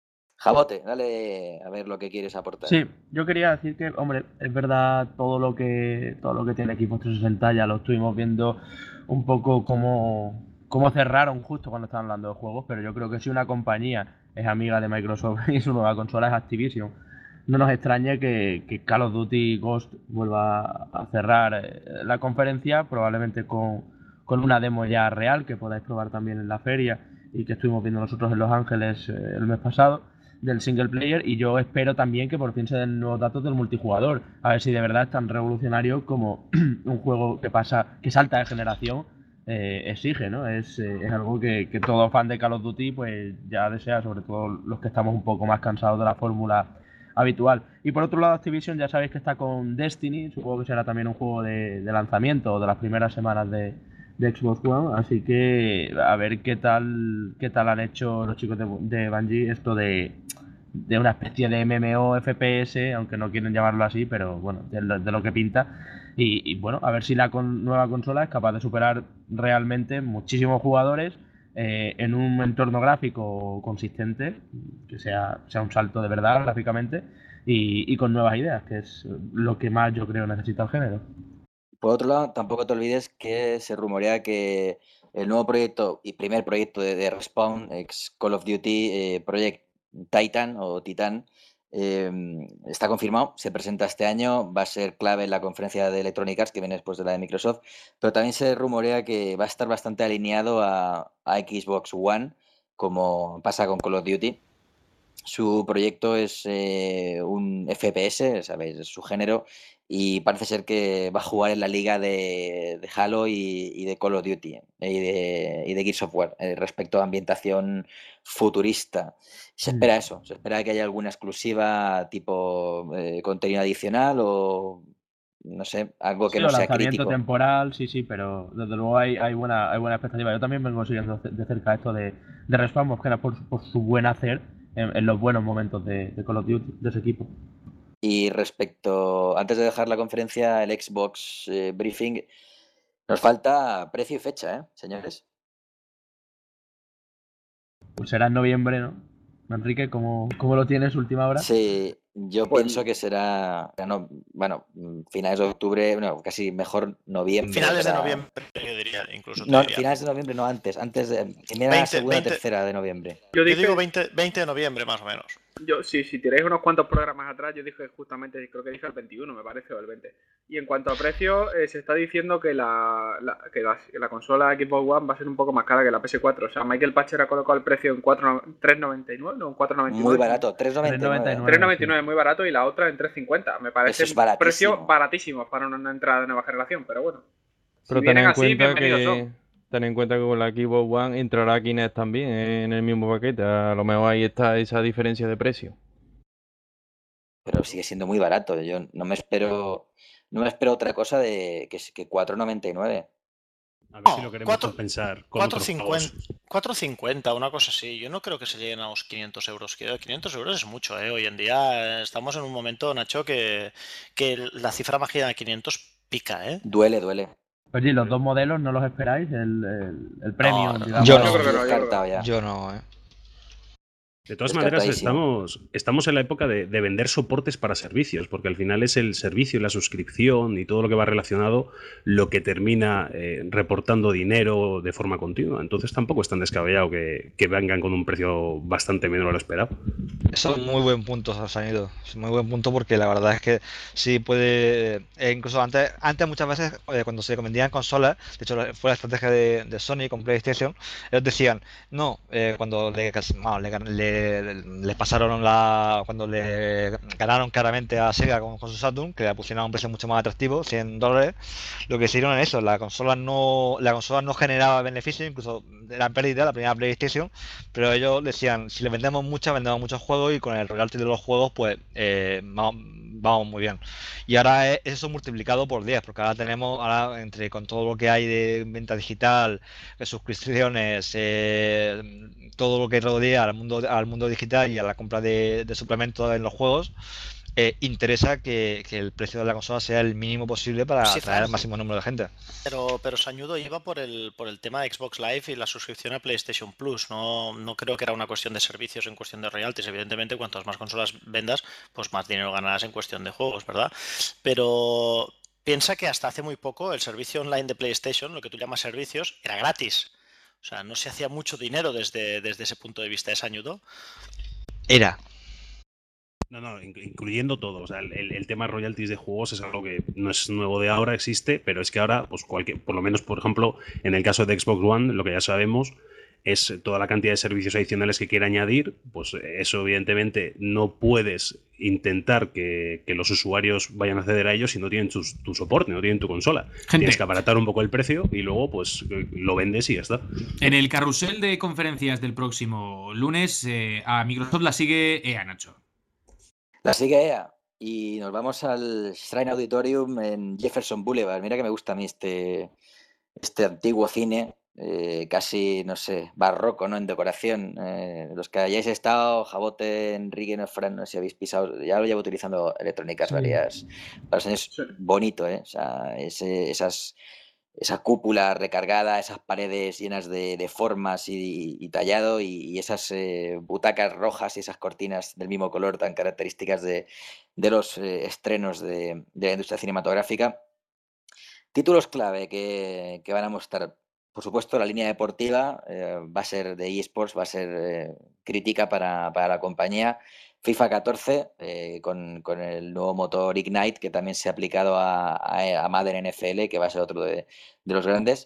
Jabote, dale a ver lo que quieres aportar. Sí, yo quería decir que, hombre, es verdad todo lo que todo lo que tiene Xbox trescientos sesenta, ya lo estuvimos viendo un poco cómo, cómo cerraron justo cuando estaban hablando de juegos, pero yo creo que si una compañía es amiga de Microsoft y su nueva consola es Activision, no nos extrañe que, que Call of Duty Ghost vuelva a cerrar eh, la conferencia, probablemente con, con una demo ya real que podáis probar también en la feria y que estuvimos viendo nosotros en Los Ángeles eh, el mes pasado, del single player, y yo espero también que por fin se den nuevos datos del multijugador, a ver si de verdad es tan revolucionario como un juego que pasa, que salta de generación eh, exige, ¿no? Es, eh, es algo que, que todo fan de Call of Duty pues ya desea, sobre todo los que estamos un poco más cansados de la fórmula habitual. Y por otro lado, Activision ya sabéis que está con Destiny, supongo que será también un juego de, de lanzamiento de las primeras semanas de, de Xbox One, así que a ver qué tal qué tal han hecho los chicos de, de Bungie esto de, de una especie de M M O F P S, aunque no quieren llamarlo así, pero bueno, de lo, de lo que pinta. Y, y bueno, a ver si la con, nueva consola es capaz de superar realmente muchísimos jugadores eh, en un entorno gráfico consistente, que sea, sea un salto de verdad gráficamente, y, y con nuevas ideas, que es lo que más yo creo necesita el género. Por otro lado, tampoco te olvides que se rumorea que el nuevo proyecto y primer proyecto de, de Respawn, ex Call of Duty, eh, Project Titan o Titan, eh, está confirmado, se presenta este año, va a ser clave en la conferencia de Electronic Arts que viene después de la de Microsoft, pero también se rumorea que va a estar bastante alineado a, a Xbox One, como pasa con Call of Duty. Su proyecto es eh, un F P S, ¿sabéis? Es su género, y parece ser que va a jugar en la liga de, de Halo y, y de Call of Duty y de, y de Gears of War, eh, respecto a ambientación futurista. Se Mm. espera eso, se espera que haya alguna exclusiva tipo eh, contenido adicional o no sé, algo que Sí, no o sea lanzamiento crítico. temporal, sí, sí, pero desde luego hay, hay buena hay buena expectativa. Yo también vengo siguiendo de de cerca esto de, de Respawn, más que nada por, por su buen hacer en, en los buenos momentos de, de Call of Duty, de ese equipo. Y respecto, antes de dejar la conferencia, el Xbox eh, briefing, nos falta precio y fecha, ¿eh, señores? Pues será en noviembre, ¿no? Enrique, ¿cómo, cómo lo tienes última hora? Sí, yo Pues- pienso que será, no, bueno, mm, finales de octubre, bueno, casi mejor noviembre. Finales de para- noviembre, yo diría, incluso te No, diría. finales de noviembre, no antes, antes de primera, veinte, segunda, veinte. tercera de noviembre. Yo Yo dije, digo veinte, veinte de noviembre más o menos. yo, sí, si tiráis unos cuantos programas atrás, yo dije justamente, creo que dije el veintiuno, me parece, o el veinte. Y en cuanto a precio, eh, se está diciendo que la, la- que la, que la consola Xbox One va a ser un poco más cara que la P S cuatro. O sea, Michael Patcher ha colocado el precio en cuatro, tres noventa y nueve, no, en cuatro noventa y nueve. Muy barato, tres noventa y nueve. tres noventa y nueve, muy barato, y la otra en tres cincuenta. Me parece Eso es un baratísimo. precio baratísimo para una, una entrada de nueva generación, pero bueno. Pero si ten vienen en así, cuenta bienvenidos que son. ten en cuenta que con la Xbox One entrará Kinect también en el mismo paquete. A lo mejor ahí está esa diferencia de precio. Pero sigue siendo muy barato. Yo no me espero, no me espero otra cosa de que, que cuatro noventa y nueve. A ver No, si lo queremos cuatro- compensar con otros pagos. cuatro cincuenta, una cosa así. Yo no creo que se lleguen a los quinientos euros. Que quinientos euros es mucho, ¿eh? Hoy en día eh, estamos en un momento, Nacho, que, que la cifra mágica de quinientos pica, ¿eh? Duele, duele. Oye, ¿y los dos modelos no los esperáis? El, el, el premium, no, digamos. Yo no. Yo creo que no, yo creo que Descartado no. ya. Yo no, eh. De todas maneras, Descartadísimo. estamos, estamos en la época de, de vender soportes para servicios, porque al final es el servicio y la suscripción y todo lo que va relacionado lo que termina eh, reportando dinero de forma continua. Entonces tampoco es tan descabellado que, que vengan con un precio bastante menor a lo esperado. Eso es muy buen punto, Sanido. Es muy buen punto porque la verdad es que sí puede. eh, incluso antes, antes muchas veces, eh, cuando se vendían consolas, de hecho fue la estrategia de, de Sony con PlayStation, ellos decían, no, eh, cuando le, bueno, le, le- le pasaron la. Cuando le ganaron claramente a Sega con, con su Saturn, que le pusieron a un precio mucho más atractivo, cien dólares, lo que hicieron es eso, la consola no, la consola no generaba beneficio, incluso era pérdida la primera PlayStation, pero ellos decían, si le vendemos muchas, vendemos muchos juegos y con el royalty de los juegos, pues eh, vamos, vamos muy bien. Y ahora es eso multiplicado por diez, porque ahora tenemos, ahora entre con todo lo que hay de venta digital, de suscripciones, eh, todo lo que rodea al mundo, al mundo digital y a la compra de, de suplementos en los juegos, eh, interesa que, que el precio de la consola sea el mínimo posible para Sí, atraer Fran. al máximo número de gente. Pero, pero Sañudo iba por el, por el tema de Xbox Live y la suscripción a PlayStation Plus. No, no creo que era una cuestión de servicios en cuestión de royalties. Evidentemente, cuantas más consolas vendas, pues más dinero ganarás en cuestión de juegos, ¿verdad? Pero piensa que hasta hace muy poco el servicio online de PlayStation, lo que tú llamas servicios, era gratis. O sea, no se hacía mucho dinero desde, desde ese punto de vista de Sañudo. Era. No, no, incluyendo todo. O sea, el, el tema royalties de juegos es algo que no es nuevo de ahora, existe, pero es que ahora, pues cualquier, por lo menos, por ejemplo, en el caso de Xbox One, lo que ya sabemos es toda la cantidad de servicios adicionales que quiere añadir. Pues eso, evidentemente, no puedes intentar que, que los usuarios vayan a acceder a ellos si no tienen tu, tu soporte, no tienen tu consola. Gente. Tienes que abaratar un poco el precio y luego, pues, lo vendes y ya está. En el carrusel de conferencias del próximo lunes, eh, a Microsoft la sigue E A, Nacho. La sigue E A y nos vamos al Shrine Auditorium en Jefferson Boulevard. Mira que me gusta a mí este, este antiguo cine, eh, casi, no sé, barroco, ¿no? En decoración. Eh, los que hayáis estado, Jabote, Enrique, no, Fran, no sé si habéis pisado, ya lo llevo utilizando electrónicas Sí. varias, varios años. Sí. Bonito, ¿eh? O sea, ese, esas... esa cúpula recargada, esas paredes llenas de, de formas y, y tallado y, y esas eh, butacas rojas y esas cortinas del mismo color tan características de, de los eh, estrenos de, de la industria cinematográfica. Títulos clave que, que van a mostrar. Por supuesto, la línea deportiva eh, va a ser de eSports, va a ser eh, crítica para, para la compañía. FIFA catorce eh, con, con el nuevo motor Ignite que también se ha aplicado a, a, a Madden N F L, que va a ser otro de, de los grandes.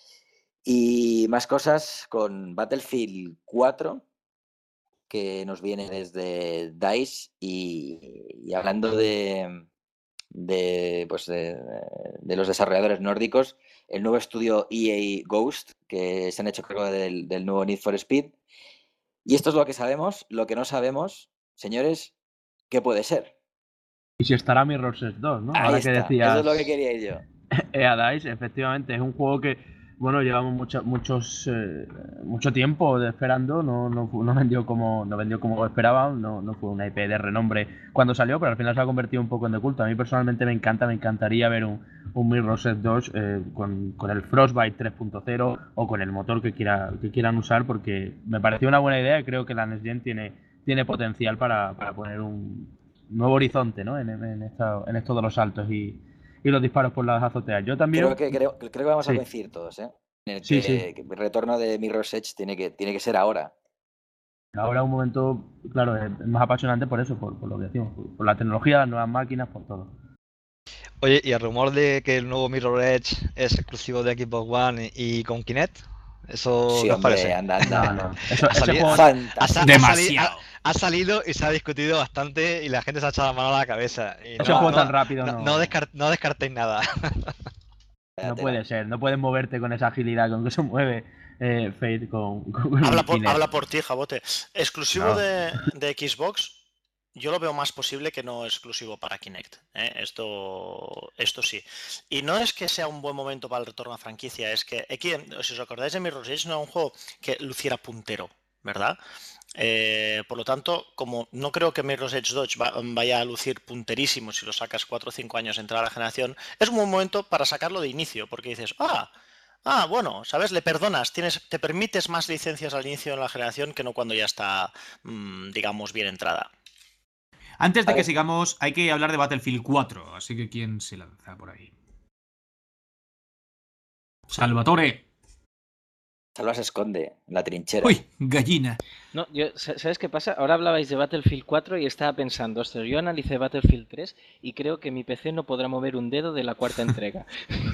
Y más cosas con Battlefield cuatro, que nos viene desde DICE. Y, y hablando de, de, pues de, de los desarrolladores nórdicos, el nuevo estudio E A Ghost, que se han hecho cargo del, del nuevo Need for Speed. Y esto es lo que sabemos. Lo que no sabemos, señores, ¿qué puede ser? Y si estará Mirror's Edge dos, ¿no? Ahí Ahora está. que decías Eso es lo que quería ir yo. E A Dice, efectivamente, es un juego que, bueno, llevamos mucho, muchos, eh, mucho tiempo de esperando, no, no, no vendió como no vendió como esperaban, no, no fue una I P de renombre cuando salió, pero al final se ha convertido un poco en de culto. A mí personalmente me encanta, me encantaría ver un, un Mirror's Edge dos eh, con, con el Frostbite tres punto cero o con el motor que, quiera, que quieran usar, porque me pareció una buena idea y creo que la Next Gen tiene, tiene potencial para, para poner un nuevo horizonte, ¿no? en, en, esta, en esto de los saltos y y los disparos por las azoteas. Yo también... Creo que, creo, creo que vamos Sí. a coincidir todos, ¿eh? En el que, Sí, sí. que el retorno de Mirror's Edge tiene que, tiene que ser ahora. Ahora un momento, claro, es más apasionante por eso, por, por lo que decimos, por, por la tecnología, las nuevas máquinas, por todo. Oye, ¿y el rumor de que el nuevo Mirror Edge es exclusivo de Xbox One y con Kinect? ¿Eso Sí, qué os hombre, parece? anda, anda. No, no. Eso, Ha ese salido- juego... ha, Fantástico. sa- ha Demasiado. sali- ha- ha salido y se ha discutido bastante y la gente se ha echado la mano a la cabeza. Y Ese no, juego no- tan rápido no, no- no descar- no descartéis nada. No puede ser, no puedes moverte con esa agilidad con que se mueve eh, Fate con, con Habla el por, Kinect. habla por ti, Jabote. Exclusivo No. de, de Xbox, yo lo veo más posible que no exclusivo para Kinect. ¿eh? Esto, esto sí. Y no es que sea un buen momento para el retorno a franquicia, es que, aquí, si os acordáis de Mirror's Edge, no era un juego que luciera puntero, ¿verdad? Eh, por lo tanto, como no creo que Mirror's Edge dos va- vaya a lucir punterísimo si lo sacas cuatro o cinco años de entrada a la generación, es un buen momento para sacarlo de inicio, porque dices, ah, ah, bueno, ¿sabes? Le perdonas, tienes, te permites más licencias al inicio de la generación que no cuando ya está, mm, digamos, bien entrada. Antes de A que ver. sigamos, hay que hablar de Battlefield cuatro, así que ¿quién se lanza por ahí? Salvatore. Salva se esconde en la trinchera. Uy, gallina. No, yo, sa- ¿sabes qué pasa? Ahora hablabais de Battlefield cuatro y estaba pensando, ostras, yo analicé Battlefield tres y creo que mi P C no podrá mover un dedo de la cuarta entrega.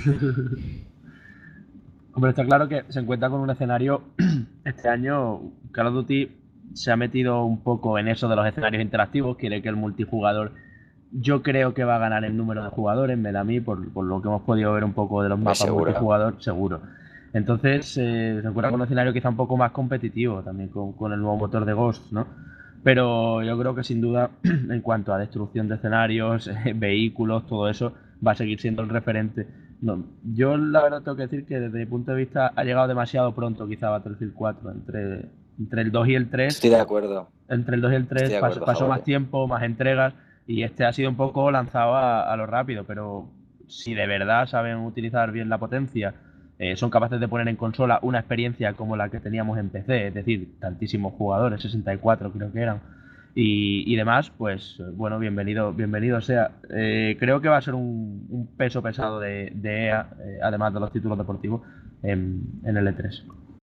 Hombre, está claro que se encuentra con un escenario. Este año Call of Duty se ha metido un poco en eso de los escenarios interactivos, quiere que el multijugador, yo creo que va a ganar el número de jugadores, me da a mí, por, por lo que hemos podido ver un poco de los mapas seguro. multijugador, seguro. Entonces eh, se encuentra con un escenario quizá un poco más competitivo, también con, con el nuevo motor de Ghost, ¿no? Pero yo creo que sin duda, en cuanto a destrucción de escenarios, eh, vehículos, todo eso, va a seguir siendo el referente. No, yo la verdad tengo que decir que desde mi punto de vista ha llegado demasiado pronto quizá Battlefield cuatro, entre, entre el dos y el tres. Estoy de acuerdo. Entre el dos y el tres Estoy de pas- acuerdo, pasó Jabote. más tiempo, más entregas Y este ha sido un poco lanzado a, a lo rápido, pero si de verdad saben utilizar bien la potencia, eh, son capaces de poner en consola una experiencia como la que teníamos en P C, es decir, tantísimos jugadores, sesenta y cuatro creo que eran, y, y demás, pues bueno, bienvenido, bienvenido sea. Eh, creo que va a ser un, un peso pesado de, de E A, eh, además de los títulos deportivos, en, en el E tres.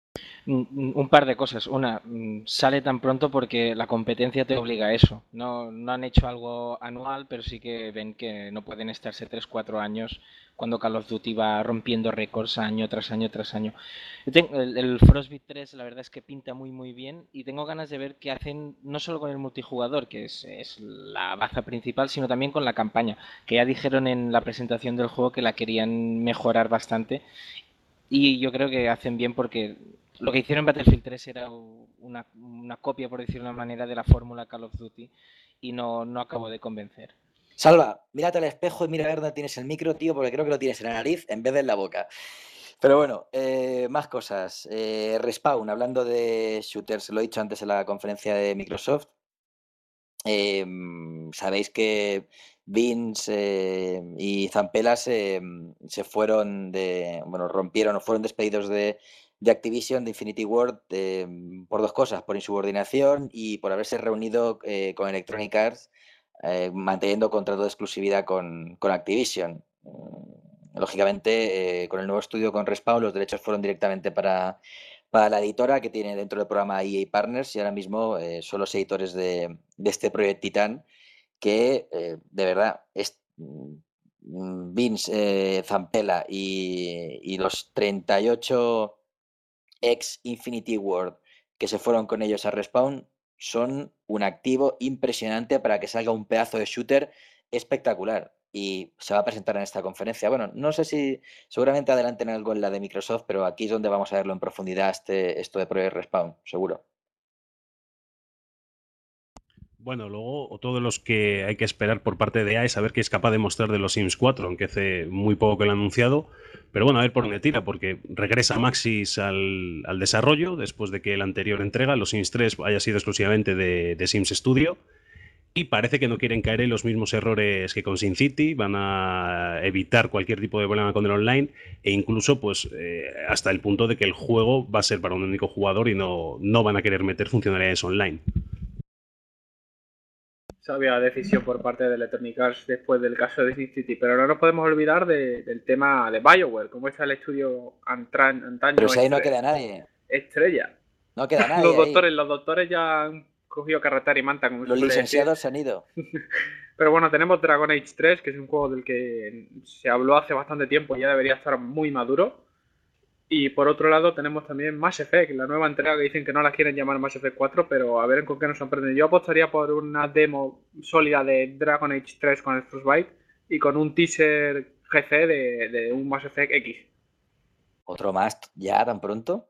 Un par de cosas. Una, sale tan pronto porque la competencia te obliga a eso. No, no han hecho algo anual, pero sí que ven que no pueden estarse tres cuatro años cuando Call of Duty va rompiendo récords año tras año tras año. El, el Frostbite tres la verdad es que pinta muy muy bien y tengo ganas de ver qué hacen no solo con el multijugador, que es, es la baza principal, sino también con la campaña, que ya dijeron en la presentación del juego que la querían mejorar bastante y yo creo que hacen bien porque lo que hicieron en Battlefield tres era una, una copia, por decirlo de una manera, de la fórmula Call of Duty y no, no acabó de convencer. Salva, mírate al espejo y mira a ver dónde tienes el micro, tío, porque creo que lo tienes en la nariz en vez de en la boca. Pero bueno, eh, más cosas. Eh, Respawn, hablando de shooters, lo he dicho antes en la conferencia de Microsoft. Eh, sabéis que Vince eh, y Zampelas eh, se fueron de, bueno, rompieron o fueron despedidos de, de Activision, de Infinity Ward, eh, por dos cosas, por insubordinación y por haberse reunido eh, con Electronic Arts, eh, manteniendo contrato de exclusividad con, con Activision. Lógicamente, eh, con el nuevo estudio con Respawn, los derechos fueron directamente para, para la editora que tiene dentro del programa E A Partners y ahora mismo eh, son los editores de, de este Project Titan que, eh, de verdad, es Vince, eh, Zampella y, y los treinta y ocho ex Infinity Ward que se fueron con ellos a Respawn son un activo impresionante para que salga un pedazo de shooter espectacular. Y se va a presentar en esta conferencia. Bueno, no sé si seguramente adelanten algo en la de Microsoft, pero aquí es donde vamos a verlo en profundidad, este, esto de Project Respawn, seguro. Bueno, luego otro de los que hay que esperar por parte de E A es saber qué es capaz de mostrar de los Sims cuatro, aunque hace muy poco que lo ha anunciado. Pero bueno, a ver por dónde tira, porque regresa Maxis al, al desarrollo después de que la anterior entrega, los Sims tres, haya sido exclusivamente de, de Sims Studio. Y parece que no quieren caer en los mismos errores que con SimCity, van a evitar cualquier tipo de problema con el online e incluso pues eh, hasta el punto de que el juego va a ser para un único jugador y no, no van a querer meter funcionalidades online. Sabia decisión por parte de Electronic Arts después del caso de SimCity, pero no nos podemos olvidar de, del tema de BioWare, cómo está el estudio antran, antaño. Pero si ahí no queda nadie. Estrella. No queda nadie. Los doctores, los doctores ya han cogido carretera y manta. Como los licenciados se han ido. Pero bueno, tenemos Dragon Age tres, que es un juego del que se habló hace bastante tiempo y ya debería estar muy maduro. Y por otro lado tenemos también Mass Effect, la nueva entrega que dicen que no la quieren llamar Mass Effect cuatro, pero a ver con qué nos sorprenden. Yo apostaría por una demo sólida de Dragon Age tres con el Frostbite y con un teaser G C de, de un Mass Effect X. ¿Otro más ya tan pronto?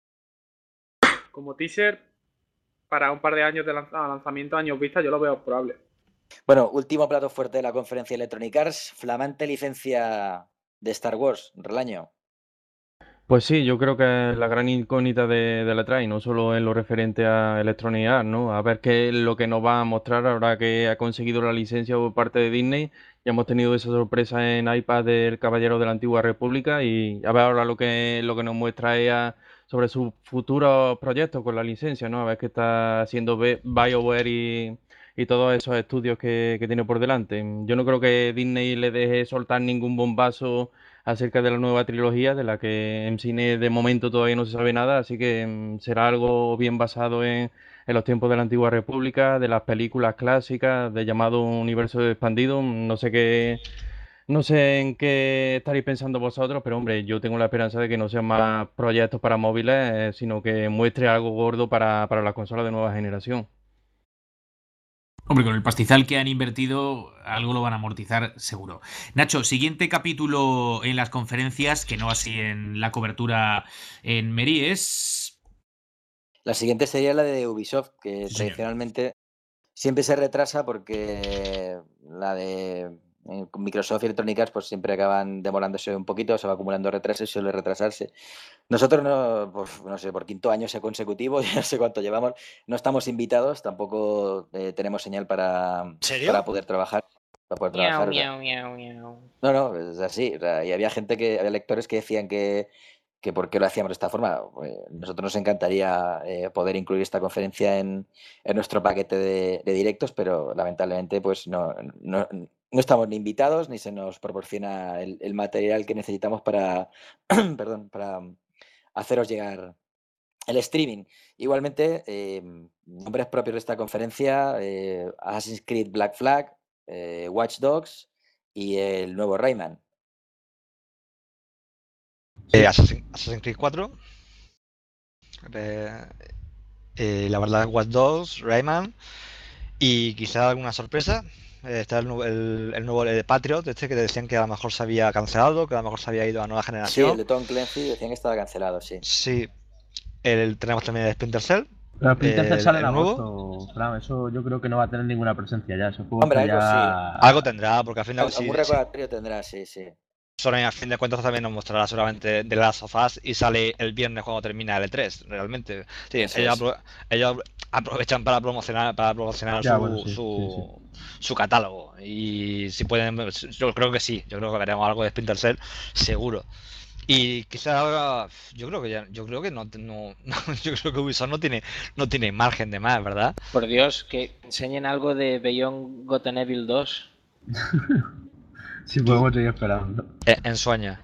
Como teaser para un par de años de lanz lanzamiento, años vista, yo lo veo probable. Bueno, último plato fuerte de la conferencia de Electronic Arts, flamante licencia de Star Wars, Relaño. Pues sí, yo creo que es la gran incógnita de, de la E tres, no solo en lo referente a Electronic Arts, ¿no? A ver qué es lo que nos va a mostrar ahora que ha conseguido la licencia por parte de Disney. Ya hemos tenido esa sorpresa en iPad del Caballero de la Antigua República y a ver ahora lo que, lo que nos muestra ella sobre sus futuros proyectos con la licencia, ¿no? A ver qué está haciendo BioWare y, y todos esos estudios que, que tiene por delante. Yo no creo que Disney le deje soltar ningún bombazo acerca de la nueva trilogía, de la que en cine de momento todavía no se sabe nada, así que um, será algo bien basado en, en los tiempos de la Antigua República, de las películas clásicas, de llamado universo expandido. No sé qué, no sé en qué estaréis pensando vosotros, pero hombre, yo tengo la esperanza de que no sean más proyectos para móviles, eh, sino que muestre algo gordo para, para las consolas de nueva generación. Hombre, con el pastizal que han invertido, algo lo van a amortizar seguro. Nacho, siguiente capítulo en las conferencias, que no así en la cobertura en Meries. La siguiente sería la de Ubisoft, que Sí, tradicionalmente siempre se retrasa porque la de eh, con Microsoft y Electronic Arts pues siempre acaban demorándose un poquito, se va acumulando retrasos y suele retrasarse. Nosotros, no, pues, no sé, por quinto año consecutivo, ya no sé cuánto llevamos, no estamos invitados, tampoco eh, tenemos señal para, ¿Serio? para poder trabajar. Para poder Miau, trabajar o sea. miau, miau, miau. No, no, es así. O sea, y había gente que, había lectores que decían que, que por qué lo hacíamos de esta forma. Pues, nosotros nos encantaría eh, poder incluir esta conferencia en, en nuestro paquete de, de directos, pero lamentablemente pues no, no, no estamos ni invitados ni se nos proporciona el, el material que necesitamos para, perdón, para haceros llegar el streaming. Igualmente, eh, nombres propios de esta conferencia, eh, Assassin's Creed Black Flag, eh, Watch Dogs y el nuevo Rayman. Eh, Assassin- Assassin's Creed cuatro. Eh, eh, la verdad, Watch Dogs, Rayman. Y quizá alguna sorpresa. Eh, está el, nu- el, el nuevo de Patriot, este que decían que a lo mejor se había cancelado, que a lo mejor se había ido a nueva Sí, el generación. de Tom Clancy decían que estaba cancelado, sí. Sí. El, tenemos también el Splinter Cell. Pero Splinter Cell el, sale en el nuevo. agosto, Fran, eso yo creo que no va a tener ninguna presencia ya. Ese juego Hombre, está algo sí. ya... Algo tendrá, porque al final, Algún si, si, recordatorio tendrá, sí, sí. Sony a fin de cuentas también nos mostrará seguramente The Last of Us y sale el viernes cuando termina el E tres, realmente. Sí, Eso ellos, es. apro- ellos aprovechan para promocionar para promocionar Ya, su, bueno, sí, su, sí, su catálogo. Y si pueden, yo creo que sí, yo creo que veremos algo de Splinter Cell, seguro. Y quizá yo creo que ya, yo creo que no, no, no yo creo que Ubisoft no tiene, no tiene margen de más, ¿verdad? Por Dios, que enseñen algo de Beyond Good and Evil dos. Sí, podemos seguir esperando. En, en sueños.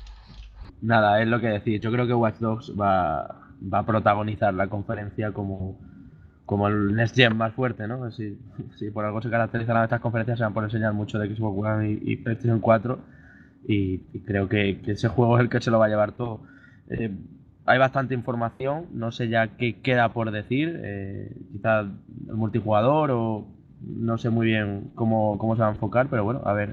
Nada, es lo que decís. Yo creo que Watch Dogs va, va a protagonizar la conferencia como, como el Next Gen más fuerte, ¿no? Si, si por algo se caracterizan estas conferencias, se van por enseñar mucho de Xbox One y, y PlayStation cuatro. Y, y creo que, que ese juego es el que se lo va a llevar todo. Eh, hay bastante información, no sé ya qué queda por decir. Eh, quizás el multijugador o no sé muy bien cómo, cómo se va a enfocar, pero bueno, a ver,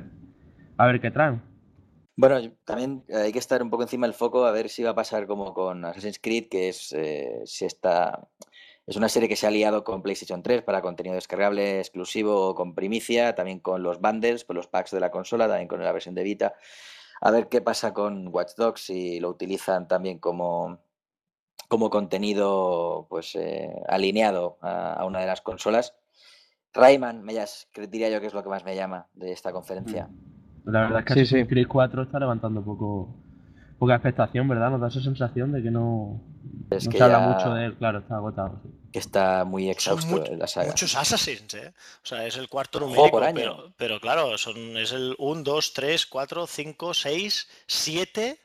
a ver qué traen. Bueno, yo- también hay que estar un poco encima del foco a ver si va a pasar como con Assassin's Creed, que es, eh, si está, es una serie que se ha liado con PlayStation tres para contenido descargable exclusivo con primicia, también con los bundles, con los packs de la consola, también con la versión de Vita. A ver qué pasa con Watch Dogs, si lo utilizan también como, como contenido pues eh, alineado a, a una de las consolas. Rayman, me llas- que diría yo que es lo que más me llama de esta conferencia. La verdad es que Sí, Assassin's sí. Creed cuatro está levantando poco, poca expectación, ¿verdad? Nos da esa sensación de que no, Es no que se habla ya- mucho de él, claro, está agotado. Sí. Que está muy Son exhausto much- la saga. muchos Assassins, ¿eh? O sea, es el cuarto Juego numérico, por año. pero, pero claro, son, es el uno, dos, tres, cuatro, cinco, seis, siete.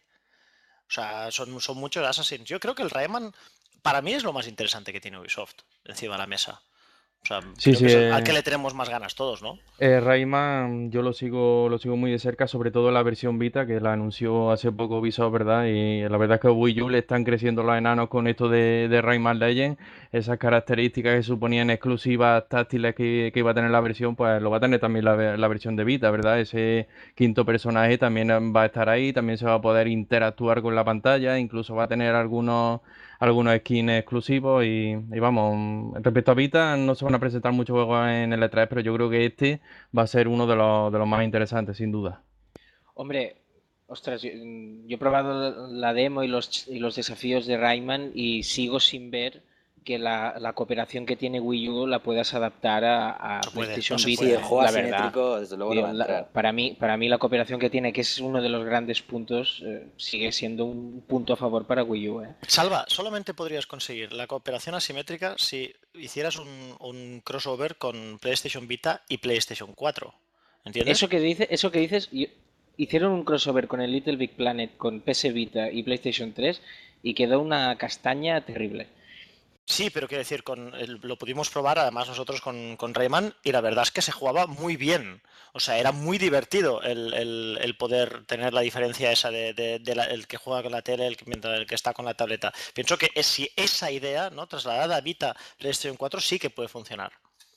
O sea, son, son muchos Assassins. Yo creo que el Rayman, para mí, es lo más interesante que tiene Ubisoft encima de la mesa. O sea, Sí, creo sí, que es el- al eh, que le tenemos más ganas todos, ¿no? Eh, Rayman, yo lo sigo, lo sigo muy de cerca, sobre todo la versión Vita, que la anunció hace poco Ubisoft, ¿verdad? Y la verdad es que a Wii U le están creciendo los enanos con esto de, de Rayman Legends. Esas características que suponían exclusivas táctiles que, que iba a tener la versión, pues lo va a tener también la, ve- la versión de Vita, ¿verdad? Ese quinto personaje también va a estar ahí, también se va a poder interactuar con la pantalla, incluso va a tener algunos algunos skins exclusivos y, y vamos, respecto a Vita no se van a presentar muchos juegos en el E tres, pero yo creo que este va a ser uno de los, de los más interesantes, sin duda. Hombre, ostras, yo, yo he probado la demo y los, y los desafíos de Rayman y sigo sin ver que la, la cooperación que tiene Wii U la puedas adaptar a, a No se puede, PlayStation no se Vita. Sí, el juego la verdad. asimétrico, desde luego, Tío, no va a la- entrar. para mí, para mí la cooperación que tiene, que es uno de los grandes puntos, eh, sigue siendo un punto a favor para Wii U. eh. Salva, solamente podrías conseguir la cooperación asimétrica si hicieras un, un crossover con PlayStation Vita y PlayStation cuatro. ¿Entiendes? Eso que dice, eso que dices, yo- hicieron un crossover con el Little Big Planet, con P S Vita y PlayStation tres y quedó una castaña terrible. Sí, pero quiero decir, con el- lo pudimos probar además nosotros con, con Rayman y la verdad es que se jugaba muy bien. O sea, era muy divertido el, el- el poder tener la diferencia esa de, de- de la- el que juega con la tele, el que, mientras el que está con la tableta. Pienso que es, si esa idea, ¿no?, trasladada a Vita PlayStation cuatro sí que puede funcionar.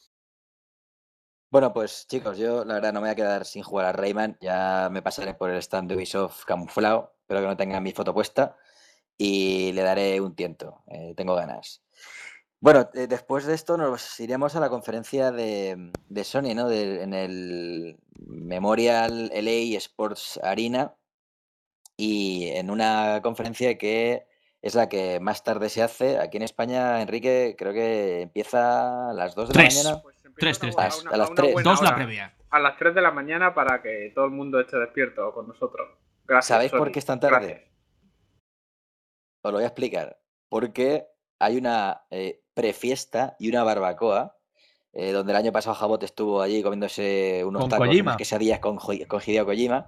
Bueno, pues chicos, yo la verdad no me voy a quedar sin jugar a Rayman. Ya me pasaré por el stand de Ubisoft camuflado. Espero que no tengan mi foto puesta. Y le daré un tiento. eh, tengo ganas. Bueno, eh, después de esto nos iremos a la conferencia de, de Sony, ¿no? De- en el Memorial L A Sports Arena, y en una conferencia que es la que más tarde se hace. Aquí en España, Enrique, creo que empieza a las dos de Tres. la mañana. Pues empieza Tres, a tres, una- tres. a una- A a las una tres. buena Dos la hora. previa. A las tres de la mañana para que todo el mundo esté despierto con nosotros. Gracias, ¿Sabéis por Sony. qué es tan tarde? Gracias. Os lo voy a explicar. Porque hay una eh, prefiesta y una barbacoa, eh, donde el año pasado Jabot estuvo allí comiéndose unos Con tacos, Kojima. unas quesadillas con, Jo- con Hideo Kojima.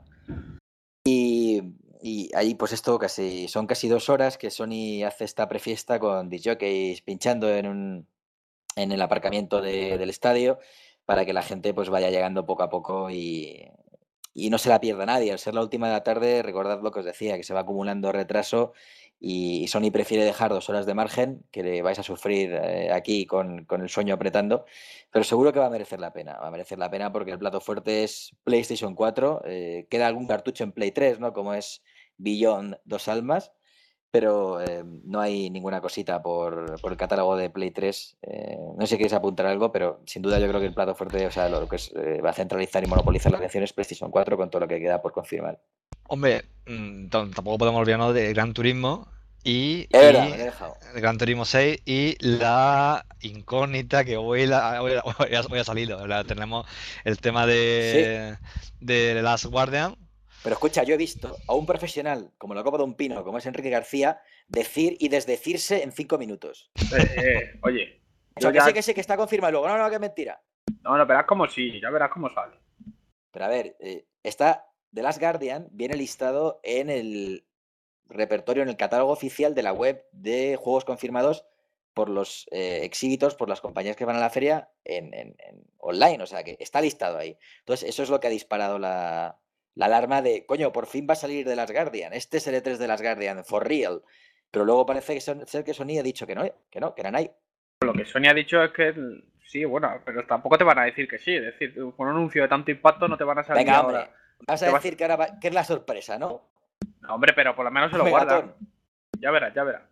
Y, y ahí pues esto casi son casi dos horas que Sony hace esta prefiesta con discjockeys pinchando en un en el aparcamiento de- del estadio, para que la gente pues vaya llegando poco a poco y, y no se la pierda nadie. Al ser la última de la tarde, recordad lo que os decía, que se va acumulando retraso, y, y Sony prefiere dejar dos horas de margen, que le vais a sufrir eh, aquí con, con el sueño apretando, pero seguro que va a merecer la pena. Va a merecer la pena porque el plato fuerte es PlayStation cuatro. Eh, queda algún cartucho en Play tres, ¿no? Como es Beyond Dos Almas, pero eh, no hay ninguna cosita por, por el catálogo de Play tres. Eh, no sé si queréis apuntar algo, pero sin duda yo creo que el plato fuerte, o sea, lo que es, eh, va a centralizar y monopolizar la atención es PlayStation cuatro, con todo lo que queda por confirmar. Hombre, mm, t- tampoco podemos olvidarnos de Gran Turismo y, Es verdad, y me lo he dejado. Gran Turismo seis y la incógnita que hoy, la- hoy, hoy ha, hoy ha salido. La- tenemos el tema Sí, de, de The Last Guardian. pero escucha, yo he visto a un profesional como la copa de un pino, como es Enrique García, decir y desdecirse en cinco minutos. Eh, eh, oye, O yo sea, que ya. sé que sé que está confirmado. Luego, no, no, que es mentira. No, no, verás cómo sí, ya verás cómo sale. Pero a ver, eh, está The Last Guardian, viene listado en el repertorio, en el catálogo oficial de la web de juegos confirmados por los eh, exhibitos, por las compañías que van a la feria en, en- en online, o sea que está listado ahí. Entonces, eso es lo que ha disparado la, la alarma de, coño, por fin va a salir de Last Guardian, este es el E tres de Last Guardian, for real. Pero luego parece que son- ser que Sony ha dicho que no, que no, que eran ahí. Lo que Sony ha dicho es que sí, bueno, pero tampoco te van a decir que sí. Es decir, con un anuncio de tanto impacto no te van a salir Venga, ahora. hombre, vas a Te vas- decir que ahora va- que es la sorpresa, ¿no? No, hombre, pero por lo menos se lo Megatón. guardan. Ya verás, ya verás.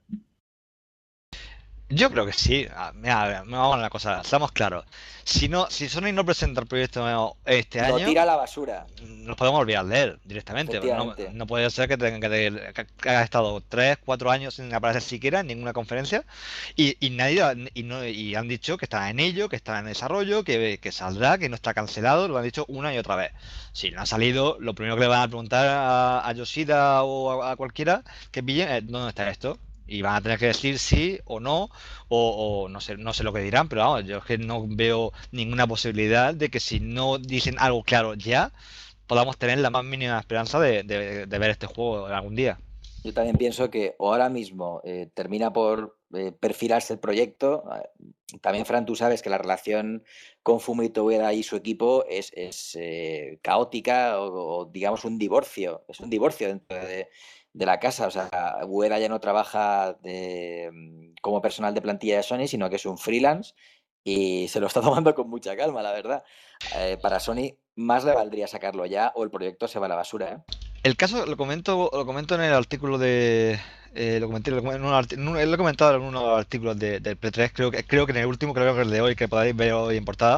Yo creo que sí. Ah, Mira, vamos a una cosa, seamos claros. Si no, si Sony no presenta el proyecto este Lo año, tira a la basura. nos podemos olvidar de él directamente. No, Efectivamente. no puede ser que, tenga, que, te- que haya estado tres, cuatro años sin aparecer siquiera en ninguna conferencia y, y nadie ha- y, no, y han dicho que está en ello, que está en desarrollo, que, que saldrá, que no está cancelado. Lo han dicho una y otra vez. Si no ha salido, lo primero que le van a preguntar a, a Yoshida o a, a cualquiera que pillen es ¿dónde está esto? Y van a tener que decir sí o no, o, o no sé, no sé lo que dirán, pero vamos, yo es que no veo ninguna posibilidad de que si no dicen algo claro ya, podamos tener la más mínima esperanza de, de- de ver este juego algún día. Yo también pienso que o ahora mismo eh, termina por eh, perfilarse el proyecto. Eh, También, Fran, tú sabes que la relación con Fumito Ueda y su equipo es, es, eh, caótica, o, o, digamos un divorcio. Es un divorcio dentro de, de la casa. O sea, Ueda ya no trabaja de, mm, como personal de plantilla de Sony, sino que es un freelance y se lo está tomando con mucha calma, la verdad. Eh, para Sony más le valdría sacarlo ya o el proyecto se va a la basura, ¿eh? El caso lo comento, lo comento en el artículo de. Eh, lo comenté, lo, comen- en un arti- en un- lo he comentado en uno de los artículos de, del P tres, creo que, creo que en el último, creo que el de hoy, que podéis ver hoy en portada,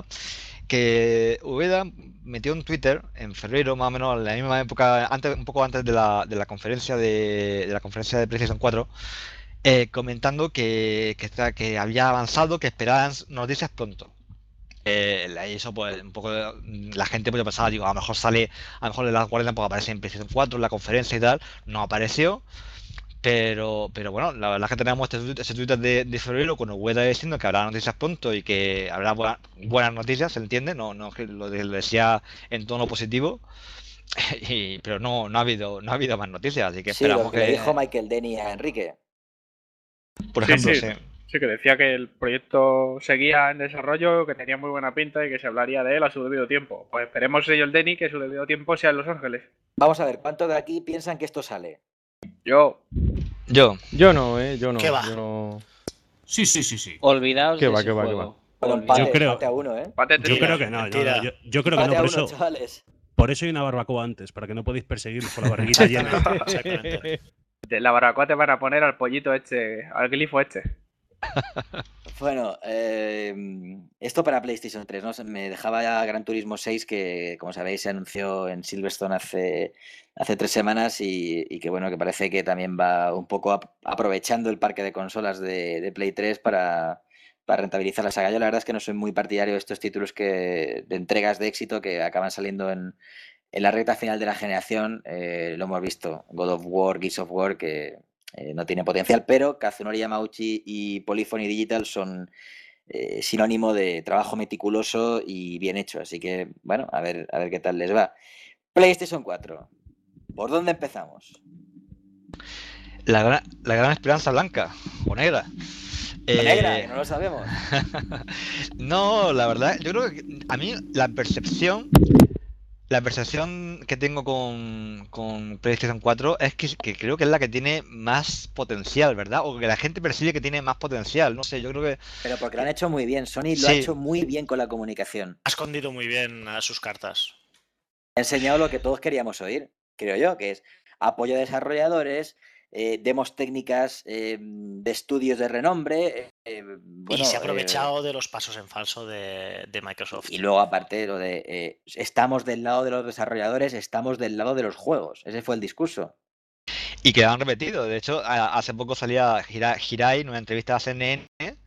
que Ueda metió en Twitter en febrero, más o menos, en la misma época, antes, un poco antes de la, de la conferencia de, de la conferencia de PlayStation cuatro, eh, comentando que, que, está- que había avanzado, que esperaban noticias pronto. Eh, y eso pues un poco la gente pues yo pensaba, digo, a lo mejor sale, a lo mejor The Last Guardian pues aparece en PlayStation cuatro en la conferencia y tal, no apareció, pero pero bueno, la verdad es que tenemos este, tuit- ese Twitter de, de febrero con Ueda diciendo que habrá noticias pronto y que habrá buena- buenas noticias, ¿se entiende? No, no que lo, de- lo decía en tono positivo, y- pero no, no ha habido, no ha habido más noticias, así que Sí, lo esperamos que le que, dijo Michael Denny a Enrique. por Sí, ejemplo, sí. sí. Sí, que decía que el proyecto seguía en desarrollo, que tenía muy buena pinta y que se hablaría de él a su debido tiempo. Pues esperemos ello el Denny que su debido tiempo sea en Los Ángeles. Vamos a ver, ¿cuántos de aquí piensan que esto sale? Yo, Yo, Yo no, eh, yo no. ¿Qué va? Yo no. Sí, sí, sí, sí. Olvidaos Qué de va, ese qué va, qué juego. Bueno, Olvidaos. Yo empate, creo- empate a uno, ¿eh? pate Yo trilla. creo que no, no, mentira. no, yo, yo creo que Empate no, a por uno, eso, chavales. por eso hay una barbacoa antes, para que no podéis perseguirlos con la barriguita llena. Exactamente. De la barbacoa te van a poner al pollito este, al glifo este. Bueno, eh, esto para PlayStation tres, ¿no? Me dejaba ya Gran Turismo seis, que como sabéis se anunció en Silverstone hace, hace tres semanas y, y que bueno, que parece que también va un poco ap- aprovechando el parque de consolas de, de Play tres para, para rentabilizar la saga. Yo la verdad es que no soy muy partidario de estos títulos que, de entregas de éxito que acaban saliendo en, en la recta final de la generación. Eh, lo hemos visto, God of War, Gears of War, que eh, no tiene potencial, pero Kazunori Yamauchi y Polyphony Digital son eh, sinónimo de trabajo meticuloso y bien hecho. Así que, bueno, a ver, a ver qué tal les va. PlayStation cuatro. ¿Por dónde empezamos? La gran, la gran esperanza blanca o negra. O negra, Eh, que no lo sabemos. No, la verdad, yo creo que a mí la percepción, la percepción que tengo con, con PlayStation cuatro es que, que creo que es la que tiene más potencial, ¿verdad? O que la gente percibe que tiene más potencial. No sé, yo creo que Pero porque lo han hecho muy bien. Sony lo ha sí. hecho muy bien con la comunicación. Ha escondido muy bien a sus cartas. Ha enseñado lo que todos queríamos oír, creo yo, que es apoyo a desarrolladores, eh, demos técnicas eh, de estudios de renombre. eh, bueno, y se ha eh, aprovechado de los pasos en falso de, de Microsoft. y luego, aparte, lo de eh, estamos del lado de los desarrolladores, estamos del lado de los juegos. Ese fue el discurso. Y que lo han repetido. De hecho, a- hace poco salía Hira- Hirai en una entrevista a C N N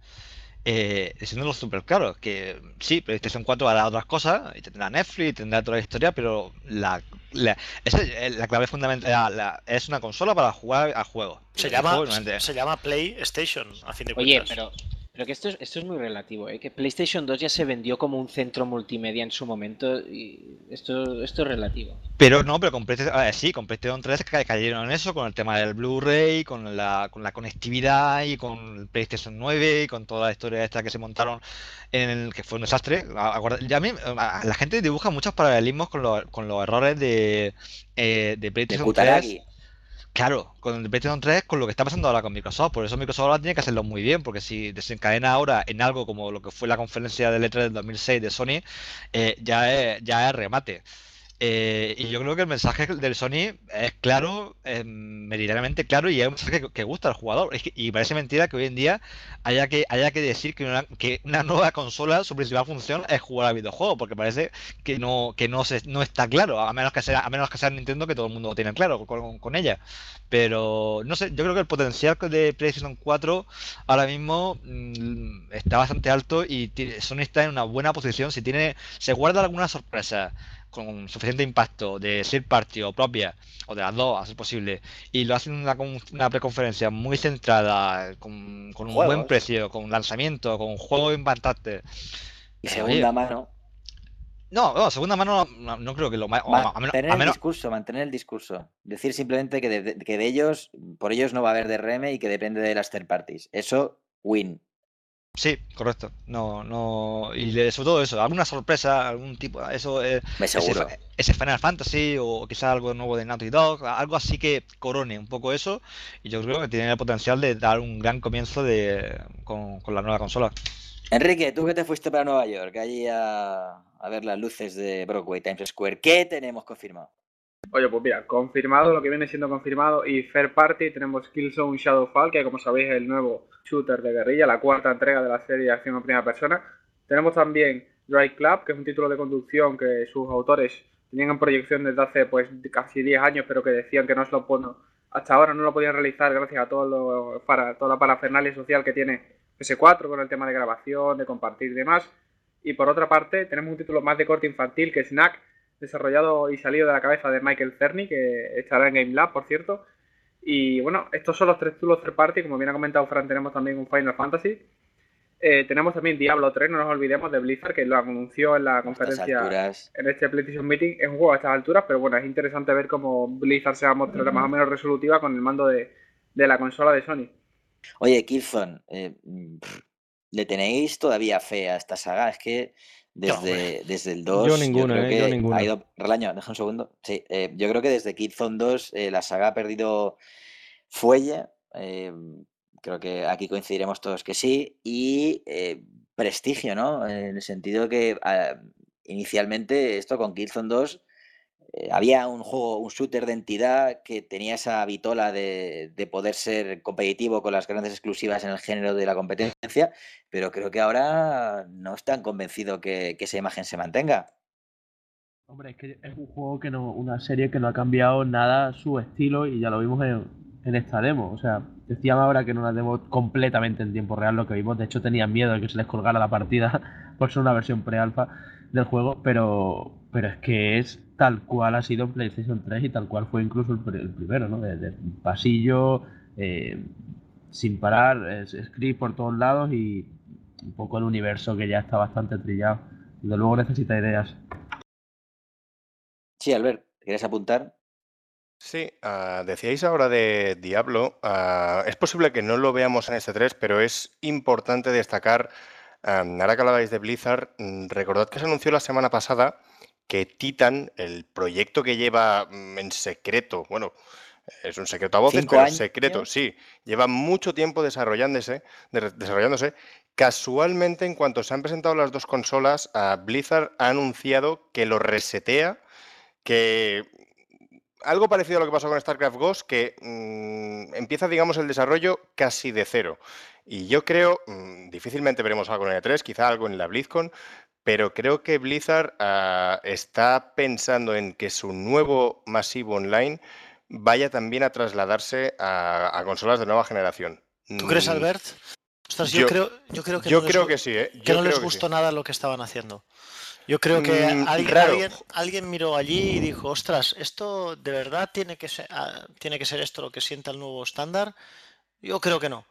eh, diciéndolo súper claro, que sí, PlayStation cuatro hará otras cosas, y tendrá Netflix, y tendrá toda la historia, pero la, la, esa es la clave fundamental, la- la- es una consola para jugar a juegos. Se Y llama, juego, normalmente- se llama PlayStation, a fin de Oye, cuentas. pero, pero que esto es, esto es muy relativo, ¿eh? Que PlayStation dos ya se vendió como un centro multimedia en su momento y esto, esto es relativo. Pero no, pero con PlayStation, eh, sí, con PlayStation tres ca- cayeron en eso, con el tema del Blu-ray, con la, con la conectividad y con el PlayStation nueve y con toda la historia esta que se montaron en el que fue un desastre. A- acorda- Ya a mí, a- la gente dibuja muchos paralelismos con, los- con los errores de, eh, de De PlayStation tres. Kutaragi. Claro, con el PlayStation tres, con lo que está pasando ahora con Microsoft. Por eso Microsoft ahora tiene que hacerlo muy bien, porque si desencadena ahora en algo como lo que fue la conferencia del E tres del dos mil seis de Sony, eh, ya es, ya es remate. Eh, y yo creo que el mensaje del Sony es claro, eh, meridianamente claro, y es un mensaje que, que gusta al jugador. Es que- y parece mentira que hoy en día haya que, haya que decir que una, que una nueva consola, su principal función es jugar a videojuegos, porque parece que no, que no se, no está claro, a menos que sea, a menos que sea Nintendo, que todo el mundo lo tiene claro con, con ella. Pero no sé, yo creo que el potencial de PlayStation cuatro ahora mismo mm, está bastante alto y ti- Sony está en una buena posición. Si tiene, se guarda alguna sorpresa con suficiente impacto de third party o propia, o de las dos, a ser posible, y lo hacen una, con- una preconferencia muy centrada, con, con un buen Juegos. precio, con lanzamiento, con juegos impactantes. Y eh, segunda oye, mano. no, no, segunda mano no, no- no creo que lo más. o a, a menos, Mantener a el menos- discurso, mantener el discurso. Decir simplemente que de, de- que de ellos, por ellos no va a haber D R M y que depende de las third parties. Eso, win. Sí, correcto. No, no. Y le- sobre todo eso, alguna sorpresa, algún tipo. Eso, eh, Me ese, seguro. fa- ese Final Fantasy o quizás algo nuevo de Naughty Dog, algo así que corone un poco eso. Y yo creo que tiene el potencial de dar un gran comienzo de, con, con la nueva consola. Enrique, tú que te fuiste para Nueva York, allí a, a ver las luces de Broadway, Times Square, ¿qué tenemos confirmado? Oye, pues mira, confirmado lo que viene siendo confirmado y Fair Party tenemos Killzone Shadowfall, que como sabéis es el nuevo shooter de guerrilla, la cuarta entrega de la serie de acción en primera persona. Tenemos también Drive Club, que es un título de conducción que sus autores tenían en proyección desde hace pues casi diez años, pero que decían que no se lo pueden, hasta ahora no lo podían realizar gracias a todo lo, para, toda la parafernalia social que tiene P S cuatro con el tema de grabación, de compartir y demás. Y por otra parte tenemos un título más de corte infantil que es Knack, desarrollado y salido de la cabeza de Michael Cerny, que estará en Game Lab, por cierto. Y bueno, estos son los tres títulos third party. Como bien ha comentado Fran, tenemos también un Final Fantasy. Eh, tenemos también Diablo tres, no nos olvidemos de Blizzard, que lo anunció en la conferencia, en este PlayStation Meeting. Es un juego a estas alturas, pero bueno, es interesante ver cómo Blizzard se va a mostrar más o menos resolutiva con el mando de, de la consola de Sony. Oye, Killzone, eh, pff, ¿le tenéis todavía fe a esta saga? Es que desde, desde el dos, Yo ninguna, creo eh, que yo ninguna. ha ido... Relaño, deja un segundo. Sí, eh, yo creo que desde Killzone dos eh, la saga ha perdido fuelle. eh, creo que aquí coincidiremos todos que sí. Y eh, prestigio, ¿no? En el sentido que ah, inicialmente esto con Killzone dos eh, había un juego, un shooter de entidad que tenía esa vitola de, de poder ser competitivo con las grandes exclusivas en el género de la competencia, pero creo que ahora no están convencidos que, que esa imagen se mantenga. Hombre, es que es un juego que no, una serie que no ha cambiado nada su estilo y ya lo vimos en, en esta demo. O sea, decían ahora que en una demo completamente en tiempo real lo que vimos. De hecho, tenían miedo de que se les colgara la partida por ser una versión pre-alfa del juego, pero, pero es que es tal cual ha sido en PlayStation tres y tal cual fue incluso el, el primero, ¿no? De, de pasillo, eh, sin parar, es, script por todos lados y un poco el universo que ya está bastante trillado. De luego necesita ideas. Sí, Albert, ¿quieres apuntar? Sí, uh, decíais ahora de Diablo. Uh, es posible que no lo veamos en este tres, pero es importante destacar, um, ahora que hablabais de Blizzard, um, recordad que se anunció la semana pasada que Titan, el proyecto que lleva um, en secreto, bueno, es un secreto a voces, pero años? secreto, sí, lleva mucho tiempo desarrollándose, de, desarrollándose. Casualmente, en cuanto se han presentado las dos consolas, uh, Blizzard ha anunciado que lo resetea, que algo parecido a lo que pasó con StarCraft Ghost, que mmm, empieza, digamos, el desarrollo casi de cero. Y yo creo, mmm, difícilmente veremos algo en E tres, quizá algo en la BlizzCon, pero creo que Blizzard uh, está pensando en que su nuevo masivo online vaya también a trasladarse a, a consolas de nueva generación. ¿Tú crees, Albert? Ostras, yo, yo creo, yo creo que yo no creo les, que sí, ¿eh? Yo que no creo les que gustó sí. nada lo que estaban haciendo. Yo creo que Mm, alguien, raro. alguien, alguien miró allí y dijo, ostras, ¿esto de verdad tiene que ser, ah, tiene que ser esto lo que sienta el nuevo estándar? Yo creo que no.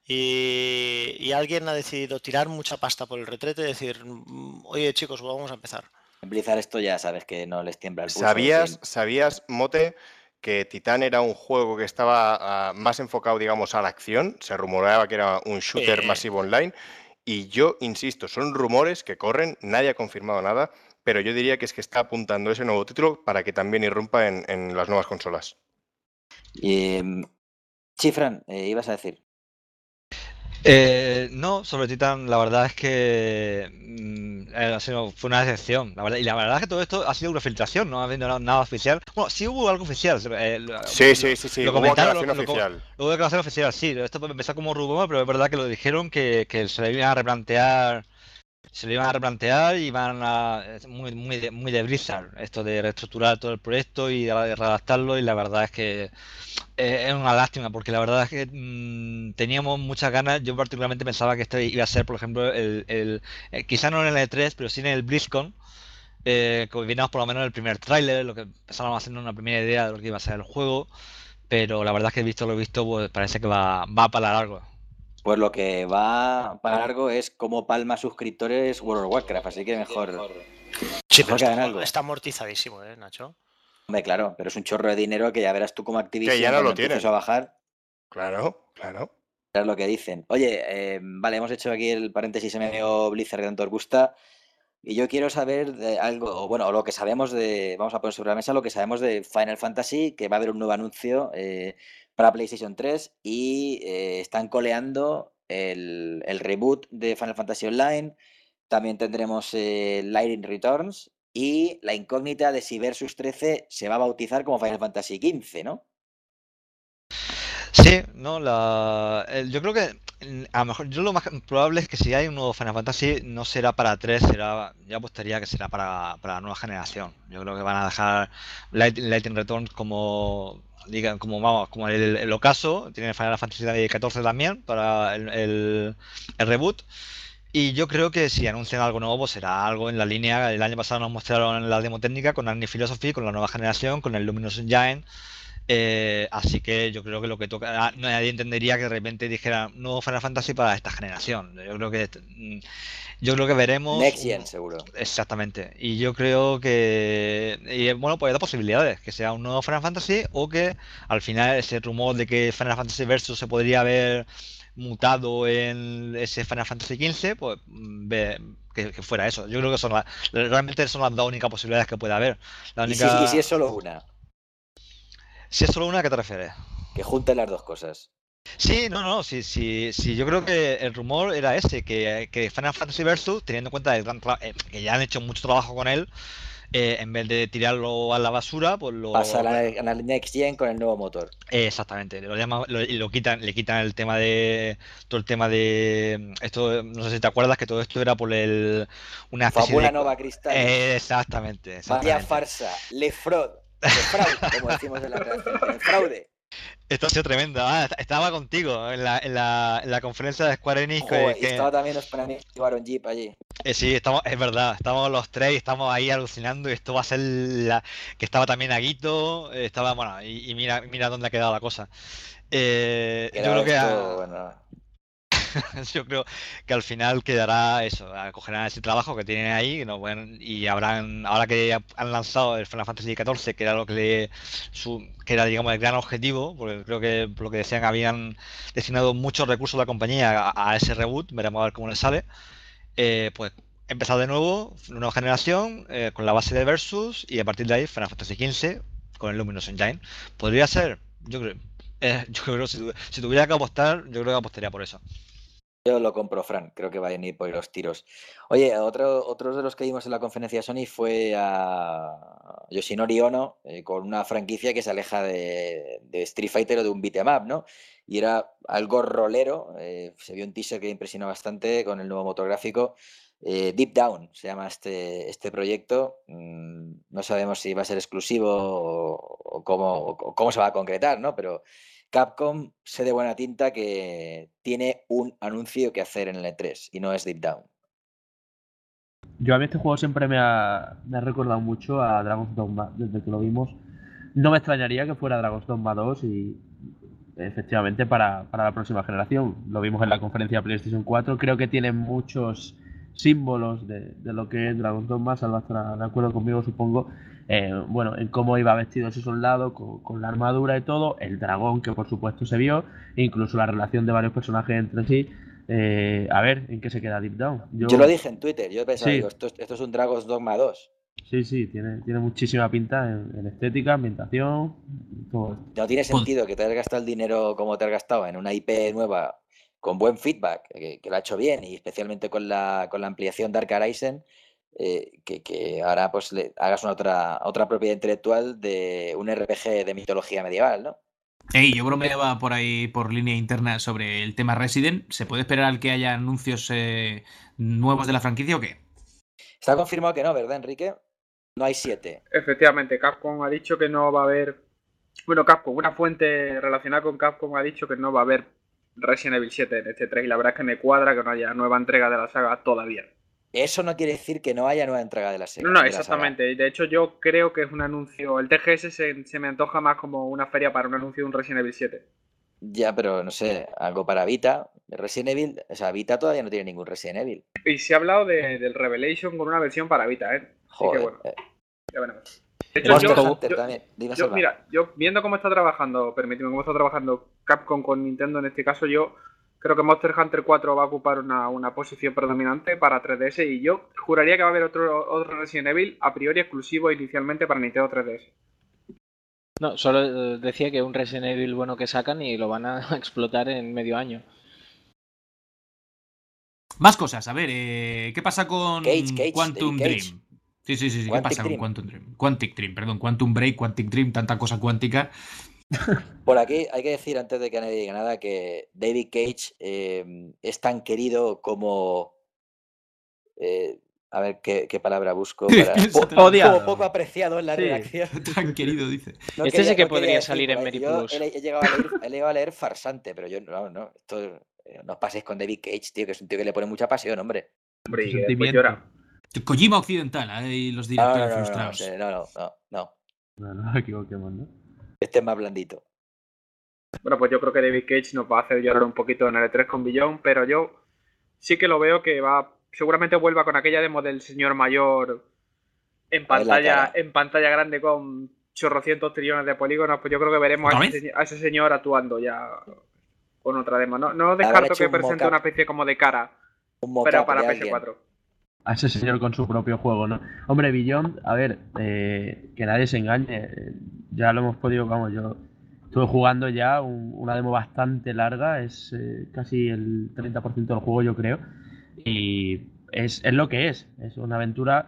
Y, y alguien ha decidido tirar mucha pasta por el retrete y decir, "Mm, oye chicos, vamos a empezar". En Blizzard esto ya sabes que no les tiembla el pulso. ¿Sabías, sí. ¿Sabías, Mote, que Titan era un juego que estaba uh, más enfocado, digamos, a la acción? Se rumoreaba que era un shooter Eh. masivo online. Y yo insisto, son rumores que corren, nadie ha confirmado nada, pero yo diría que es que está apuntando ese nuevo título para que también irrumpa en, en las nuevas consolas. Eh, sí, Fran, eh, ibas a decir. Eh, no, sobre Titan, la verdad es que mm, ha sido- fue una decepción. La verdad, y la verdad es que todo esto ha sido una filtración, no ha habido nada, nada oficial. Bueno, sí hubo algo oficial. eh, lo- Sí, lo- sí, sí, sí, Lo hubo comentaron, aclaración lo- lo- oficial. Hubo declaración oficial, sí. Esto empezó como rumor, pero es verdad que lo dijeron que, que se le iban a replantear. Se lo iban a replantear y van a. Es muy, muy, de, muy de Blizzard, esto de reestructurar todo el proyecto y de redactarlo. Y la verdad es que eh, es una lástima, porque la verdad es que mmm, teníamos muchas ganas. Yo, particularmente, pensaba que este iba a ser, por ejemplo, el. el eh, quizá no en el E tres, pero sí en el BlizzCon. Eh, que viéramos por lo menos el primer tráiler, lo que empezábamos haciendo una primera idea de lo que iba a ser el juego. Pero la verdad es que visto lo visto, pues parece que va, va para largo. Pues lo que va para largo es cómo palma suscriptores World of Warcraft, así que mejor. Sí, mejor pero que hagan está, algo. está amortizadísimo, ¿eh, Nacho? Hombre, claro, pero es un chorro de dinero que ya verás tú como Activision Que ya no cuando lo empieces tienen. a bajar. Claro, claro. Es lo que dicen. Oye, eh, vale, hemos hecho aquí el paréntesis M M O Blizzard que tanto os gusta. Y yo quiero saber de algo, o bueno, lo que sabemos de. Vamos a poner sobre la mesa lo que sabemos de Final Fantasy, que va a haber un nuevo anuncio eh, para PlayStation tres y eh, están coleando el, el reboot de Final Fantasy Online. También tendremos eh, Lightning Returns y la incógnita de si Versus trece se va a bautizar como Final Fantasy quince, ¿no? Sí, no, la, el- yo creo que mm, a lo mejor yo lo más probable es que si hay un nuevo Final Fantasy no será para tres, será, yo apostaría que será para, para la nueva generación. Yo creo que van a dejar Light, Lightning Returns como diga, como vamos, como el, el ocaso, tiene Final Fantasy catorce también para el, el, el reboot. Y yo creo que si anuncian algo nuevo, pues será algo en la línea. El año pasado nos mostraron la demo técnica con Agni Philosophy, con la nueva generación, con el Luminous Giant. Eh, así que yo creo que lo que toca, ah, nadie entendería que de repente dijera nuevo Final Fantasy para esta generación. Yo creo que mm, yo creo que veremos Next Gen, un- seguro. exactamente. Y yo creo que y, bueno, pues hay dos posibilidades, que sea un nuevo Final Fantasy o que al final ese rumor de que Final Fantasy Versus se podría haber mutado en ese Final Fantasy quince, pues mm, ve- que, que fuera eso. Yo creo que son la- realmente son las dos únicas posibilidades que puede haber. La ¿Y si, única, y si es solo una? si es solo una, ¿a qué te refieres? Que junten las dos cosas. Sí, no, no, sí, sí, sí, yo creo que el rumor era ese, que, que Final Fantasy Versus, teniendo en cuenta el gran tra- eh, que ya han hecho mucho trabajo con él, eh, en vez de tirarlo a la basura, pues lo... Pasa a la, a la Next Gen con el nuevo motor. Eh, exactamente, lo llama- lo, lo quitan, le quitan el tema de... Todo el tema de... Esto, no sé si te acuerdas que todo esto era por el... Una especie Fabula de... Nova Cristal. Eh, exactamente, Vaya exactamente. farsa. Le fraud. Le fraude, como decimos en la redacción. El fraude. Esto ha sido tremendo. Ah, estaba contigo en la, en la, en la conferencia de Square Enix. que- Joder, y que- estaba también los panamericanos y Baron Jeep allí. eh, sí, estamos, es verdad, estamos los tres y estamos ahí alucinando y esto va a ser la... que estaba también Aguito, eh, estaba, bueno, y, y mira, mira dónde ha quedado la cosa. Eh, yo Quedaba creo que esto, a- bueno, yo creo que al final quedará eso, acogerán ese trabajo que tienen ahí no, bueno, y habrán, ahora que han lanzado el Final Fantasy catorce, que era lo que le, su, que era digamos el gran objetivo, porque creo que por lo que decían habían destinado muchos recursos de la compañía a, a ese reboot, veremos a ver cómo le sale. Eh, pues empezar de nuevo, una nueva generación, eh, con la base de Versus y a partir de ahí Final Fantasy quince con el Luminous Engine. Podría ser, yo creo, eh, yo creo que si, tu- si tuviera que apostar, yo creo que apostaría por eso. yo lo compro, Fran. Creo que va a ir por los tiros. Oye, otro, otros de los que vimos en la conferencia de Sony fue a Yoshinori Ono, eh, con una franquicia que se aleja de, de Street Fighter o de un beat'em up, ¿no? Y era algo rolero. eh, se vio un teaser que impresionó bastante con el nuevo motor gráfico. eh, Deep Down se llama este, este proyecto. Mm, no sabemos si va a ser exclusivo o, o cómo, o cómo se va a concretar, ¿no? Pero Capcom sé de buena tinta que tiene un anuncio que hacer en el E tres y no es Deep Down. Yo a mí este juego siempre me ha, me ha recordado mucho a Dragon's Dogma desde que lo vimos. No me extrañaría que fuera Dragon's Dogma dos y efectivamente para, para la próxima generación. Lo vimos en la conferencia de PlayStation cuatro. Creo que tiene muchos símbolos de, de lo que es Dragon's Dogma. Salva estará de acuerdo conmigo, supongo. Eh, bueno, en cómo iba vestido ese soldado, con, con la armadura y todo. El dragón, que por supuesto se vio. Incluso la relación de varios personajes entre sí. Eh, a ver, ¿en qué se queda Deep Down? Yo, yo lo dije en Twitter. Yo pensaba, Sí. digo, esto, es- esto es un Dragon's Dogma dos. Sí, sí, tiene, tiene muchísima pinta en, en estética, ambientación, todo esto. No tiene Pues- sentido que te hayas gastado el dinero como te has gastado en una I P nueva con buen feedback, que, que lo ha hecho bien, y especialmente con la, con la ampliación Dark Horizon, eh, que, que ahora pues le hagas una otra, otra propiedad intelectual de un R P G de mitología medieval, ¿no? Ey, yo bromeaba por ahí por línea interna sobre el tema Resident. ¿Se puede esperar al que haya anuncios eh, nuevos de la franquicia o qué? Está confirmado que no, ¿verdad, Enrique? No hay siete. Efectivamente, Capcom ha dicho que no va a haber... Bueno, Capcom, una fuente relacionada con Capcom ha dicho que no va a haber Resident Evil siete en este tres y la verdad es que me cuadra que no haya nueva entrega de la saga todavía. Eso no quiere decir que no haya nueva entrega de la serie. No, no, de la saga. exactamente. Y de hecho yo creo que es un anuncio... El T G S se, se me antoja más como una feria para un anuncio de un Resident Evil siete. Ya, pero no sé, algo para Vita. Resident Evil, o sea, Vita todavía no tiene ningún Resident Evil. Y se ha hablado de, del Revelation con una versión para Vita, ¿eh? Así Joder. que bueno, eh. ya veremos. De hecho, Monster yo, Hunter yo- también. Dime, yo, Salva. mira, yo viendo cómo está trabajando, permíteme, cómo está trabajando Capcom con Nintendo en este caso, yo creo que Monster Hunter cuatro va a ocupar una, una posición predominante para tres D S y yo juraría que va a haber otro, otro Resident Evil a priori exclusivo inicialmente para Nintendo tres D S. No, solo eh, decía que un Resident Evil bueno que sacan y lo van a explotar en medio año. Más cosas, a ver, eh, ¿qué pasa con Cage, Cage, Quantum David Cage. Dream? Sí, sí, sí, sí, ¿qué Quantic pasa Dream. con Quantum Dream? Quantic Dream, perdón, Quantum Break, Quantic Dream, tanta cosa cuántica. Por aquí hay que decir, antes de que nadie diga nada, que David Cage eh, es tan querido como... eh, a ver qué, qué palabra busco. Para, Eso po- te lo- Odiado. como poco apreciado en la Sí. redacción. Tan querido, dice. No Este quería- sí que no quería podría decir salir en por ahí. Mary Yo Plus. He, he llegado a leer, he llegado a leer farsante, pero yo no, no. Esto, eh, no os paséis con David Cage, tío, que es un tío que le pone mucha pasión, hombre. Hombre, y que después Sentimiento. llora. Kojima Occidental, ahí los No, directores no, no, no, no, frustrados. sé, no, no, no, no. No, no nos equivoquemos, ¿no? Este es más blandito. Bueno, pues yo creo que David Cage nos va a hacer llorar un poquito en el E tres con Beyond, pero yo sí que lo veo que va... Seguramente vuelva con aquella demo del señor mayor en A ver la pantalla, cara. en pantalla grande con chorrocientos trillones de polígonos, pues yo creo que veremos a ¿Otra ese, vez? señor- a ese señor actuando ya con otra demo. No, no Habrá descarto hecho que un presente mock-up. una especie como de cara, Un pero mock-up para de P S alguien. cuatro. A ese señor con su propio juego, ¿no? Hombre, Beyond, a ver, eh, que nadie se engañe. eh, Ya lo hemos podido, vamos, yo estuve jugando ya un- una demo bastante larga, es eh, casi el treinta por ciento del juego, yo creo. Y es, es lo que es, es una aventura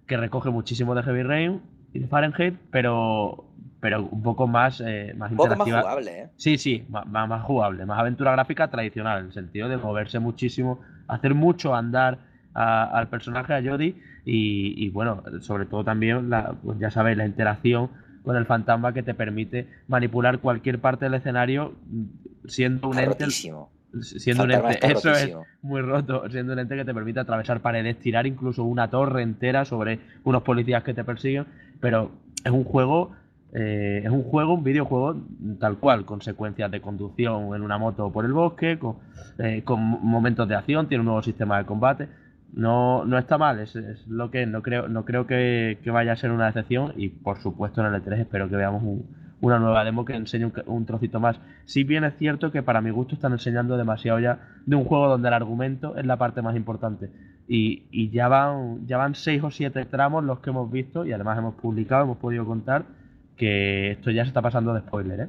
que recoge muchísimo de Heavy Rain y de Fahrenheit, pero, pero un poco más, eh, más Un poco más interactiva. jugable, ¿eh? Sí, sí, más, más, más jugable, más aventura gráfica tradicional, en el sentido de moverse muchísimo, hacer mucho andar a- al personaje, a Jodie, y, y bueno, sobre todo también, la, pues ya sabéis, la interacción con el fantasma que te permite manipular cualquier parte del escenario mm, siendo un Está ente. rotísimo. Siendo un Fantasma ente, está eso rotísimo. es muy roto, siendo un ente que te permite atravesar paredes, tirar incluso una torre entera sobre unos policías que te persiguen, pero es un juego, eh, es un juego, un videojuego tal cual, con secuencias de conducción en una moto por el bosque, con, eh, con momentos de acción, tiene un nuevo sistema de combate. No, no está mal, es, es lo que es. No creo, no creo que, que vaya a ser una decepción, y por supuesto en el E tres espero que veamos un- una nueva demo que enseñe un, un trocito más. Si bien es cierto que para mi gusto están enseñando demasiado ya de un juego donde el argumento es la parte más importante. Y, y ya van, ya van seis o siete tramos los que hemos visto, y además hemos publicado, hemos podido contar que esto ya se está pasando de spoiler, ¿eh?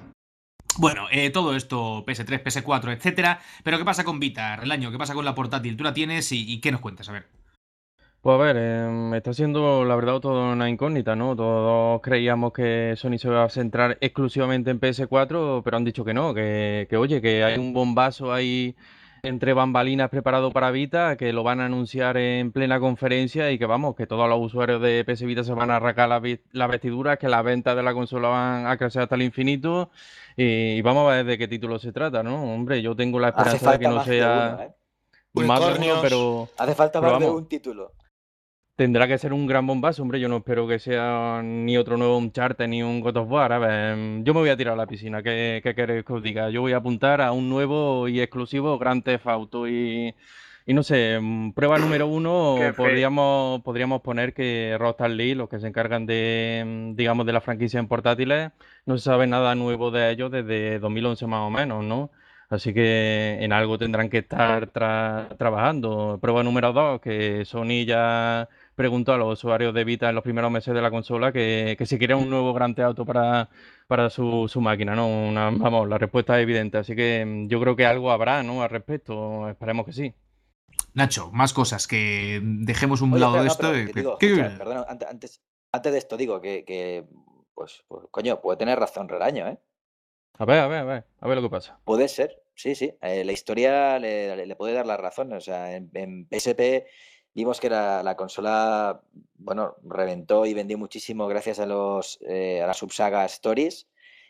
Bueno, eh, todo esto, P S tres, P S cuatro, etcétera. Pero ¿qué pasa con Vita, Relaño? ¿Qué pasa con la portátil? ¿Tú la tienes y, y qué nos cuentas? A ver. Pues a ver, em, está siendo la verdad todo una incógnita, ¿no? Todos creíamos que Sony se iba a centrar exclusivamente en P S cuatro, pero han dicho que no, que, que oye, que hay un bombazo ahí entre bambalinas preparado para Vita, que lo van a anunciar en plena conferencia y que vamos, que todos los usuarios de P S Vita se van a arrancar las vi- las vestiduras, que las ventas de la consola van a crecer hasta el infinito y, y vamos a ver de qué título se trata, ¿no? Hombre, yo tengo la Hace esperanza de que falta no más de sea uno, ¿eh? más de uno, Unicornios. pero, Hace falta pero más de vamos. un título. Tendrá que ser un gran bombazo, hombre. Yo no espero que sea ni otro nuevo Uncharted ni un God of War. A ver, yo me voy a tirar a la piscina. ¿Qué, qué queréis que os diga? Yo voy a apuntar a un nuevo y exclusivo Grand Theft Auto. Y, y no sé, mm, prueba número uno, Qué fe. podríamos, podríamos poner que Rockstar League, los que se encargan de, mm, digamos, de la franquicia en portátiles, no se sabe nada nuevo de ellos desde dos mil once más o menos, ¿no? Así que en algo tendrán que estar tra- trabajando. Prueba número dos, que Sony ya preguntó a los usuarios de Vita en los primeros meses de la consola que, que si querían un nuevo Grand Theft Auto para, para su, su máquina, ¿no? Una- vamos, la respuesta es evidente, así que mm, yo creo que algo habrá, ¿no? Al respecto, esperemos que sí. Nacho, más cosas, que dejemos un Oye, lado espera, de no, esto. pero y que que- digo, ¿qué- escucha, perdona, antes, antes, antes de esto digo que, que pues, pues, coño, puede tener razón Relaño, ¿eh? A ver, a ver, a ver, a ver lo que pasa. Puede ser, sí, sí. Eh, la historia le, le- le puede dar la razón. O sea, en, en P S P vimos que la, la consola, bueno, reventó y vendió muchísimo gracias a los eh, a la subsaga Stories.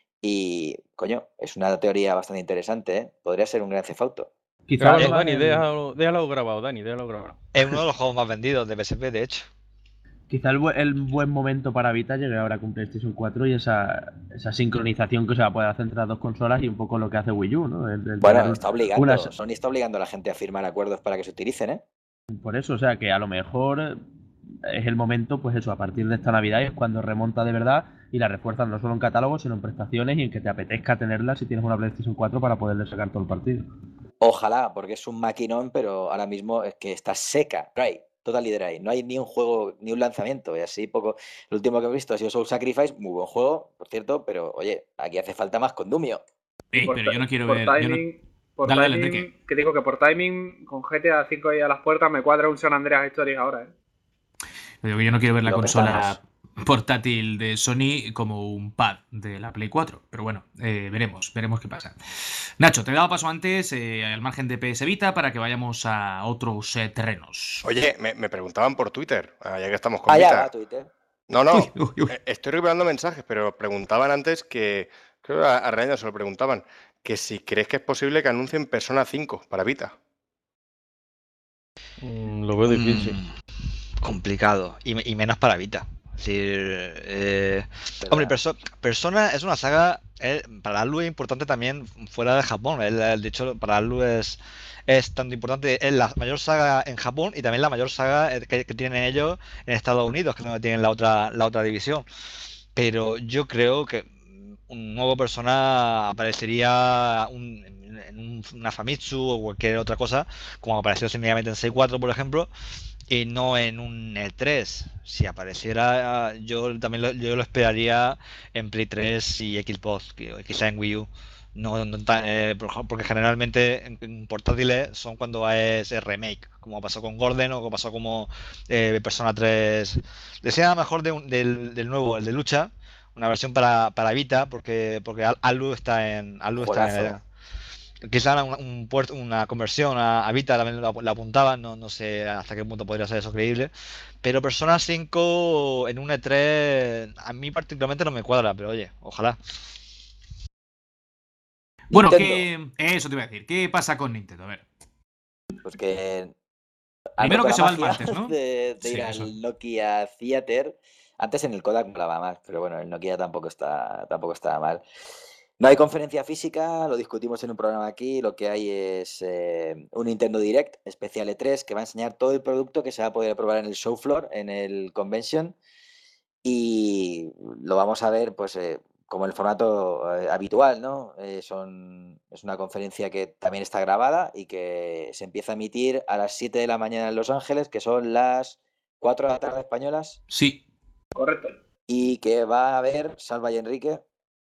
Y, coño, es una teoría bastante interesante, ¿eh? Podría ser un gran Theft Auto. Quizá Grábalo, llevan Dani, el- déjalo, déjalo grabado, Dani, déjalo grabado. Es uno de los juegos más vendidos de P S P, de hecho. Quizá el, bu- el buen momento para Vita llegue ahora con PlayStation cuatro y esa, esa sincronización que se va a poder hacer entre las dos consolas, y un poco lo que hace Wii U, ¿no? El- el Bueno, tener está obligando, unas- Sony está obligando a la gente a firmar acuerdos para que se utilicen, ¿eh? Por eso, o sea, que a lo mejor es el momento, pues eso, a partir de esta Navidad es cuando remonta de verdad y la refuerzan no solo en catálogo, sino en prestaciones y en que te apetezca tenerla si tienes una PlayStation cuatro para poderle sacar todo el partido. Ojalá, porque es un maquinón, pero ahora mismo es que está seca, dry, totally dry. No hay ni un juego, ni un lanzamiento, y así poco. El último que he visto ha sido Soul Sacrifice, muy buen juego, por cierto, pero oye, aquí hace falta más Condumio. Ey, Por pero yo no ti- quiero por ver. yo no- timing, por Dale, dale, timing, Enrique. que digo que por timing, con G T A cinco ahí a las puertas, me cuadra un San Andreas Stories ahora, ¿eh? Digo que yo no quiero ver la Lo consola petamos. portátil de Sony como un pad de la Play cuatro. Pero bueno, eh, veremos, veremos qué pasa. Nacho, te he dado paso antes eh, al margen de P S Vita para que vayamos a otros eh, terrenos. Oye, me, me preguntaban por Twitter, ah, ya que estamos con Ah, ya Vita. va Twitter. No, no, Uy, uy, uy. eh, estoy revelando mensajes, pero preguntaban antes que, creo que a, a Reaño se lo preguntaban, que si crees que es posible que anuncien Persona cinco para Vita. Mm, lo veo difícil. Mm, complicado. Y, me- y menos para Vita. Es decir, eh, ¿Verdad? hombre, Perso- Persona es una saga, eh, para Alu es importante también fuera de Japón. El, el- de hecho, para Alu es, es tanto importante, es la mayor saga en Japón y también la mayor saga eh, que, que tienen ellos en Estados Unidos, que es donde tienen la otra, la otra división. Pero yo creo que un nuevo Persona aparecería un- en en un- una Famitsu o cualquier otra cosa, como apareció sencillamente en Play cuatro, por ejemplo, y no en un E tres. Si apareciera, yo también lo, yo lo esperaría en Play tres y Xbox, que- quizá en Wii U. No, no tan- eh, por ejemplo, porque generalmente en, en portátiles son cuando es el remake, como pasó con Gordon o como pasó como eh, Persona tres. Decía mejor de un- del, del nuevo, el de lucha, una versión para, para Vita, porque porque Al- Alu está en Alu está en, Juegazo. quizá una, un puerto, una conversión a, a Vita también la, la apuntaba, no, no sé hasta qué punto podría ser eso creíble. Pero Persona cinco en un E tres a mí particularmente no me cuadra, pero oye, ojalá. Bueno, Nintendo. ¿qué. Eso te iba a decir. ¿Qué pasa con Nintendo? A ver. Pues que han Primero roto que la se va el magia martes, ¿no? de, de Sí, ir eso. al Nokia Theater. Antes en el Kodak molaba más, pero bueno, el Nokia tampoco está, tampoco estaba mal. No hay conferencia física, lo discutimos en un programa aquí. Lo que hay es eh, un Nintendo Direct especial E tres que va a enseñar todo el producto que se va a poder probar en el show floor, en el convention. Y lo vamos a ver, pues, eh, como el formato eh, habitual, ¿no? Eh, son, es una conferencia que también está grabada y que se empieza a emitir a las siete de la mañana en Los Ángeles, que son las cuatro de la tarde españolas, Sí. Correcto. y que va a haber Salva y Enrique.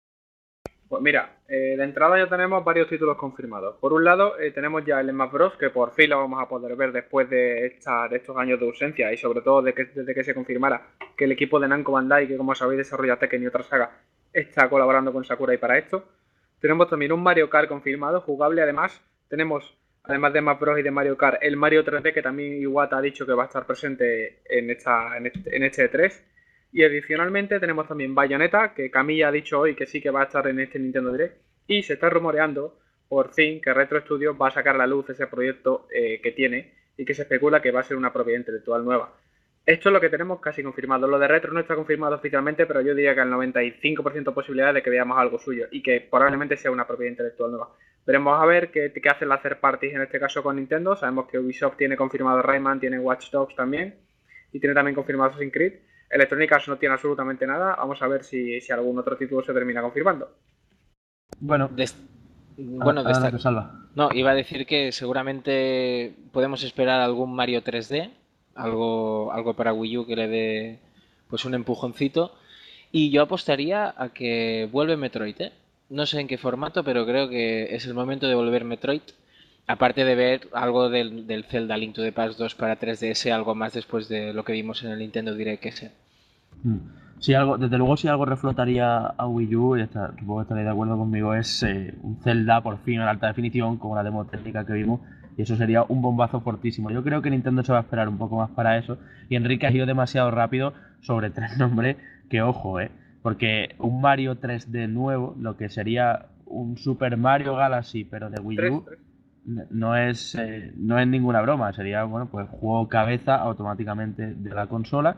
Pues mira, eh, de entrada ya tenemos varios títulos confirmados. Por un lado, eh, tenemos ya el Smash Bros, que por fin lo vamos a poder ver después de, esta, de estos años de ausencia y sobre todo de que, desde que se confirmara que el equipo de Namco Bandai, que como sabéis desarrolla Tekken y otra saga, está colaborando con Sakurai para esto. Tenemos también un Mario Kart confirmado, jugable además. Tenemos, además de Smash Bros y de Mario Kart, el Mario tres D, que también Iwata ha dicho que va a estar presente en, esta, en, este, en este E tres. Y adicionalmente tenemos también Bayonetta, que Camilla ha dicho hoy que sí que va a estar en este Nintendo Direct. Y se está rumoreando, por fin, que Retro Studios va a sacar a la luz ese proyecto eh, que tiene y que se especula que va a ser una propiedad intelectual nueva. Esto es lo que tenemos casi confirmado. Lo de Retro no está confirmado oficialmente, pero yo diría que el noventa y cinco por ciento de posibilidades de que veamos algo suyo y que probablemente sea una propiedad intelectual nueva. Veremos a ver qué, qué hacen las third parties en este caso con Nintendo. Sabemos que Ubisoft tiene confirmado Rayman, tiene Watch Dogs también y tiene también confirmado Assassin's Creed. Electronic Arts no tiene absolutamente nada. Vamos a ver si, si algún otro título se termina confirmando. Bueno, Des- bueno, adelante, destaca- Salva. No, iba a decir que seguramente podemos esperar algún Mario tres D, algo, algo para Wii U que le dé pues un empujoncito. Y yo apostaría a que vuelve Metroid, ¿eh? No sé en qué formato, pero creo que es el momento de volver Metroid. Aparte de ver algo del, del Zelda Link to the Past dos para tres D S, algo más después de lo que vimos en el Nintendo Direct ese. Mm. Si algo, desde luego, si algo reflotaría a Wii U, y está, supongo que estaréis de acuerdo conmigo, es eh, un Zelda por fin en alta definición, con una demo técnica que vimos, y eso sería un bombazo fortísimo. Yo creo que Nintendo se va a esperar un poco más para eso, y Enrique ha ido demasiado rápido sobre tres nombres, que ojo, eh, porque un Mario tres D nuevo, lo que sería un Super Mario Galaxy, pero de Wii U, no es, eh, no es ninguna broma, sería, bueno, pues juego cabeza automáticamente de la consola.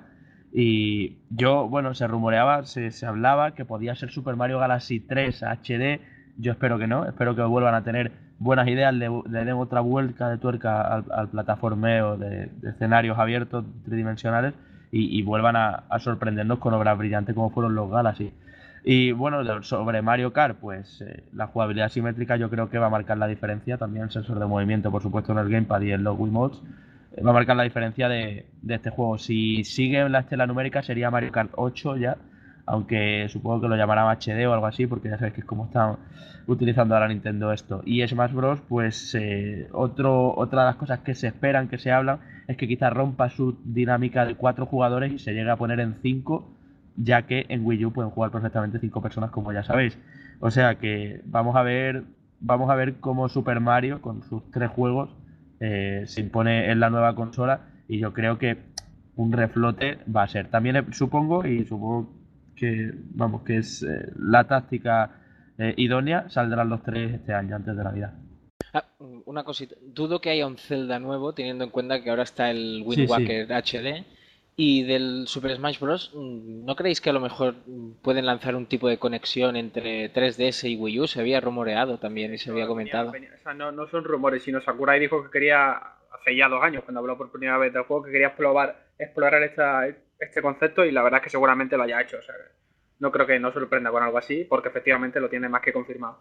Y yo, bueno, se rumoreaba, se, se hablaba que podía ser Super Mario Galaxy tres H D. Yo espero que no, espero que vuelvan a tener buenas ideas, le, le den otra vuelta de tuerca al, al plataformeo de, de escenarios abiertos tridimensionales y, y vuelvan a, a sorprendernos con obras brillantes como fueron los Galaxy. Y bueno, sobre Mario Kart, pues eh, la jugabilidad simétrica yo creo que va a marcar la diferencia. También el sensor de movimiento, por supuesto, en el Gamepad y en los Wiimotes va a marcar la diferencia de, de este juego. Si sigue en la estela numérica sería Mario Kart ocho ya, aunque supongo que lo llamarán H D o algo así, porque ya sabéis que es como están utilizando ahora Nintendo esto. Y Smash Bros, pues eh, otro, otra de las cosas que se esperan, que se hablan, es que quizás rompa su dinámica de cuatro jugadores y se llegue a poner en cinco, ya que en Wii U pueden jugar perfectamente cinco personas, como ya sabéis. O sea que vamos a ver, vamos a ver cómo Super Mario, con sus tres juegos, Eh, se impone en la nueva consola, y yo creo que un reflote va a ser. También eh, supongo, y supongo que vamos que es eh, la táctica eh, idónea, saldrán los tres este año antes de Navidad. Ah, una cosita, dudo que haya un Zelda nuevo teniendo en cuenta que ahora está el Wind Sí, sí. Waker H D. Y del Super Smash Bros, ¿no creéis que a lo mejor pueden lanzar un tipo de conexión entre tres D S y Wii U? Se había rumoreado también y se había comentado. Venía- venía- o sea, no, no son rumores, sino Sakurai dijo que quería, hace ya dos años, cuando habló por primera vez del juego, que quería explorar, explorar esta, este concepto, y la verdad es que seguramente lo haya hecho. O sea, no creo que nos sorprenda con algo así, porque efectivamente lo tiene más que confirmado.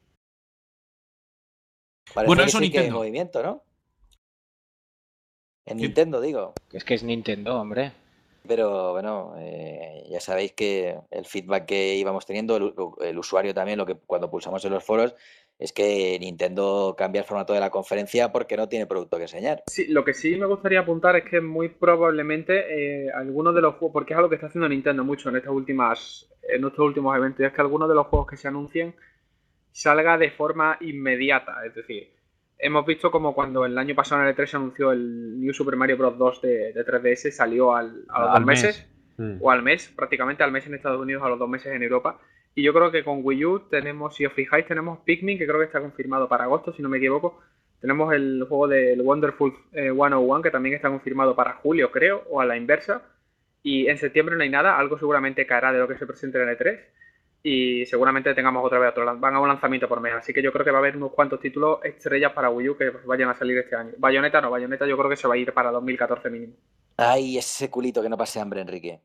Parece Bueno, que eso sí que hay Nintendo. movimiento, ¿no? En Sí. Nintendo, digo. Es que es Nintendo, hombre. pero bueno, eh, ya sabéis que el feedback que íbamos teniendo, el, el usuario también, lo que cuando pulsamos en los foros, es que Nintendo cambia el formato de la conferencia porque no tiene producto que enseñar. Sí, lo que sí me gustaría apuntar es que muy probablemente eh, algunos de los juegos, porque es algo que está haciendo Nintendo mucho en estas últimas, en estos últimos eventos, y es que algunos de los juegos que se anuncien salga de forma inmediata. Es decir, hemos visto como cuando el año pasado en el E tres se anunció el New Super Mario Bros. dos de, de tres D S, salió al, a los Al dos mes. meses, Sí. o al mes, prácticamente al mes en Estados Unidos, a los dos meses en Europa. Y yo creo que con Wii U tenemos, si os fijáis, tenemos Pikmin, que creo que está confirmado para agosto, si no me equivoco. Tenemos el juego del Wonderful eh, ciento uno, que también está confirmado para julio, creo, o a la inversa. Y en septiembre no hay nada, algo seguramente caerá de lo que se presente en el E tres. Y seguramente tengamos otra vez otro lan- van a un lanzamiento por mes. Así que yo creo que va a haber unos cuantos títulos estrellas para Wii U que vayan a salir este año. Bayonetta no, Bayonetta yo creo que se va a ir para dos mil catorce mínimo. Ay, ese culito que no pase hambre, Enrique.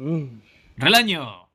Relaño.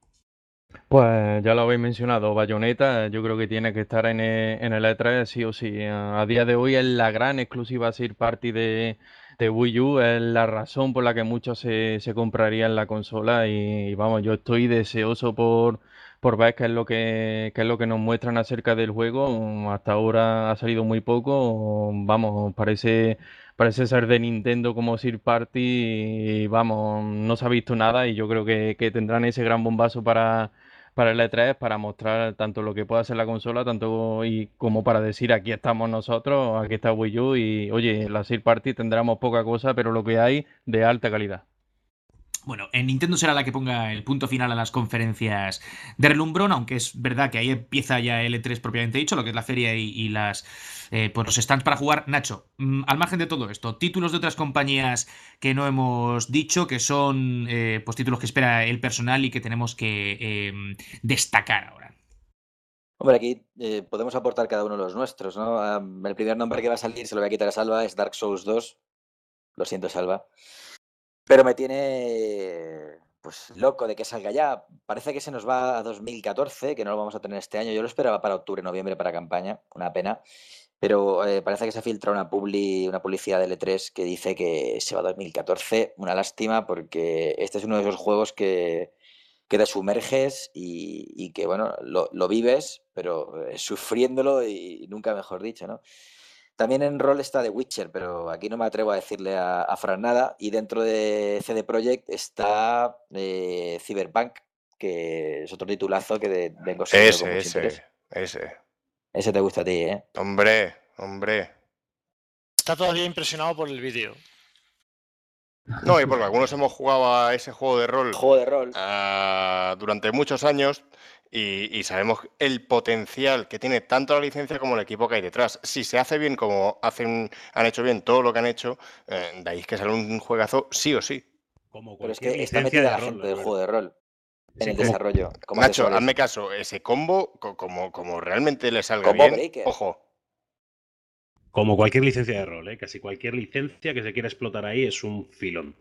Pues ya lo habéis mencionado, Bayonetta, yo creo que tiene que estar en el, en el E tres sí o sí. A día de hoy es la gran exclusiva third party de, de Wii U, es la razón por la que muchos se, se comprarían la consola y, vamos, yo estoy deseoso por, por ver qué es lo que, qué es lo que nos muestran acerca del juego. Hasta ahora ha salido muy poco, vamos, parece... Parece ser de Nintendo como third party y vamos, no se ha visto nada y yo creo que, que tendrán ese gran bombazo para, para el E tres para mostrar tanto lo que puede hacer la consola, tanto y como para decir aquí estamos nosotros, aquí está Wii U y oye, la third party tendremos poca cosa, pero lo que hay de alta calidad. Bueno, en Nintendo será la que ponga el punto final a las conferencias de relumbrón, aunque es verdad que ahí empieza ya el E tres propiamente dicho, lo que es la feria y, y las eh, pues los stands para jugar. Nacho, mm, al margen de todo esto, títulos de otras compañías que no hemos dicho, que son eh, pues títulos que espera el personal y que tenemos que eh, destacar ahora. Hombre, aquí eh, podemos aportar cada uno los nuestros, ¿no? Um, el primer nombre que va a salir, se lo voy a quitar a Salva, es Dark Souls dos. Lo siento, Salva. Pero me tiene pues loco de que salga ya. Parece que se nos va a dos mil catorce, que no lo vamos a tener este año. Yo lo esperaba para octubre, noviembre, para campaña. Una pena. Pero eh, parece que se filtra una, publi, una publicidad del E tres que dice que se va a dos mil catorce. Una lástima porque este es uno de esos juegos que, que te sumerges y, y que, bueno, lo, lo vives, pero eh, sufriéndolo y nunca mejor dicho, ¿no? También en rol está The Witcher, pero aquí no me atrevo a decirle a, a Fran nada. Y dentro de C D Projekt está eh, Cyberpunk, que es otro titulazo que de, vengo siguiendo con Ese, mucho ese, interés. ese. Ese te gusta a ti, ¿eh? Hombre, hombre. Está todavía impresionado por el vídeo. No, y porque algunos hemos jugado a ese juego de rol, Juego de rol. ah, durante muchos años y, y sabemos el potencial que tiene tanto la licencia como el equipo que hay detrás. Si se hace bien como hacen, han hecho bien todo lo que han hecho, eh, de ahí es que sale un juegazo sí o sí. Como Pero es cualquier que está licencia metida de la rol, gente la del verdad. juego de rol en Sí, el como- desarrollo. Como Nacho, asesores. hazme caso, ese combo, co- como, como realmente le salga Combo bien, breaker. ojo. Como cualquier licencia de rol, ¿eh? Casi cualquier licencia que se quiera explotar ahí es un filón.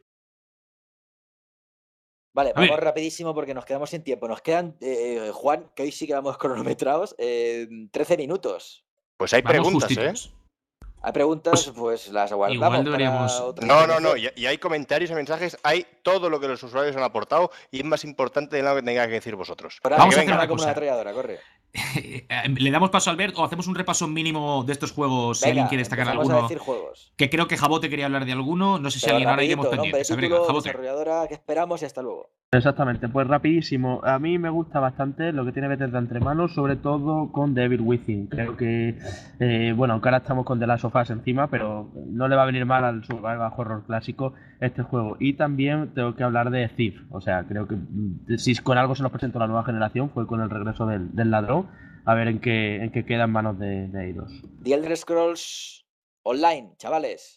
Vale, A vamos ver. rapidísimo porque nos quedamos sin tiempo. Nos quedan, eh, Juan, que hoy sí que vamos cronometrados, eh, trece minutos. Pues hay Vamos preguntas, ¿eh? justitos. Hay preguntas, pues, las aguardamos igual deberíamos- para otra No, no, no, intervención. y, y hay comentarios y mensajes, hay todo lo que los usuarios han aportado y es más importante de lo que tengáis que decir vosotros. Fran, Vamos Que a hacer venga. una como cosa. una ametralladora, corre. ¿Le damos paso a Albert o hacemos un repaso mínimo de estos juegos si Venga, alguien quiere destacar empezamos alguno? a decir juegos. Que creo que Jabote quería hablar de alguno. No sé si Pero alguien ahora iremos rapidito, nombre, pendientes. A ver, venga, título, Jabote. desarrolladora, que esperamos y hasta luego. Exactamente, pues rapidísimo. A mí me gusta bastante lo que tiene Bethesda entre manos, sobre todo con Devil Within. Creo que, eh, bueno, aunque ahora estamos con The Last of Us encima, pero no le va a venir mal al survival horror clásico este juego. Y también tengo que hablar de Thief. O sea, creo que mm, si con algo se nos presentó la nueva generación fue con el regreso del, del ladrón. A ver en qué, en qué queda en manos de, de Eidos. The Elder Scrolls Online, chavales.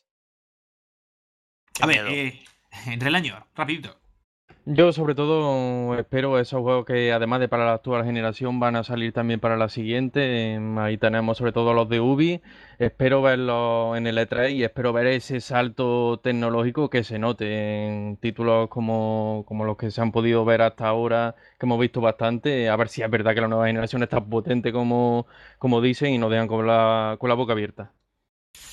A ver, eh, en Relaño, rapidito. Yo sobre todo espero esos juegos que además de para la actual generación van a salir también para la siguiente. Em, Ahí tenemos sobre todo los de Ubi. Espero verlos en el E tres y espero ver ese salto tecnológico que se note en títulos como, como los que se han podido ver hasta ahora, que hemos visto bastante. A ver si es verdad que la nueva generación es tan potente como, como dicen y nos dejan con la, con la boca abierta.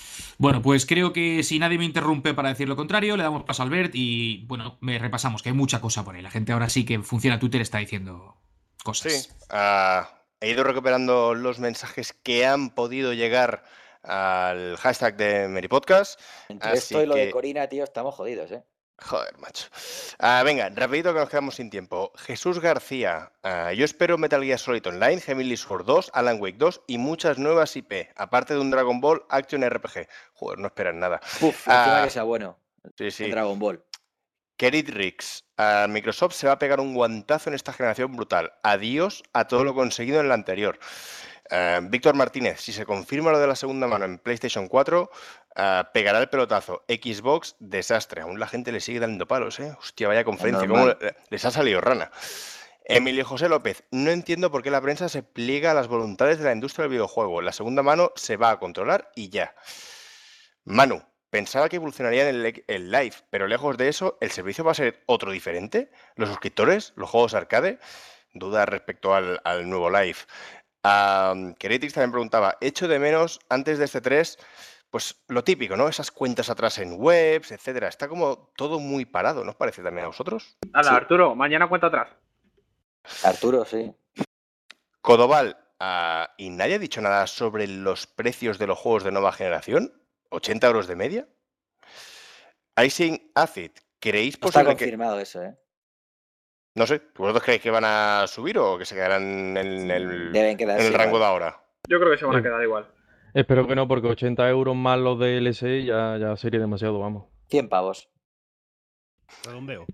Bueno, pues creo que si nadie me interrumpe para decir lo contrario, le damos paso a Albert y, bueno, me repasamos, que hay mucha cosa por ahí. La gente ahora sí que funciona Twitter, está diciendo cosas. Sí, uh, he ido recuperando los mensajes que han podido llegar al hashtag de Meripodcast. Entre así esto y lo que... de Corina, tío, estamos jodidos, ¿eh? Joder, macho. Uh, venga, rapidito que nos quedamos sin tiempo. Jesús García, uh, yo espero Metal Gear Solid Online, Heavenly Sword dos, Alan Wake dos y muchas nuevas I P, aparte de un Dragon Ball Action R P G. Joder, no esperan nada. Uf, encima uh, que sea bueno. Sí, sí. Dragon Ball. Kerit Rix, uh, Microsoft se va a pegar un guantazo en esta generación brutal. Adiós a todo lo conseguido en la anterior. Uh, Víctor Martínez, si se confirma lo de la segunda mano en PlayStation cuatro, uh, pegará el pelotazo. Xbox, desastre. Aún la gente le sigue dando palos, ¿eh? Hostia, vaya conferencia. ¿Cómo les ha salido rana? Emilio José López, no entiendo por qué la prensa se pliega a las voluntades de la industria del videojuego. La segunda mano se va a controlar y ya. Manu, pensaba que evolucionaría en el, el live, pero lejos de eso, ¿el servicio va a ser otro diferente? ¿Los suscriptores? ¿Los juegos arcade? Dudas respecto al, al nuevo live. Uh, Keretix también preguntaba, echo de menos antes de este tres, pues lo típico, ¿no? Esas cuentas atrás en webs, etcétera. Está como todo muy parado, ¿no os parece también a vosotros? Hala, Sí. Arturo, mañana cuenta atrás. Arturo, sí. Codoval, uh, ¿y nadie ha dicho nada sobre los precios de los juegos de nueva generación? ¿ochenta euros de media? Icing Acid, ¿creéis No está posible que...? confirmado eso, ¿eh? No sé, ¿vosotros creéis que van a subir o que se quedarán en el, Deben quedarse en el rango igual. de ahora? Yo creo que se van a Sí. quedar igual. Espero que no, porque ochenta euros más los D L C ya, ya sería demasiado, vamos. cien pavos. Redondeo.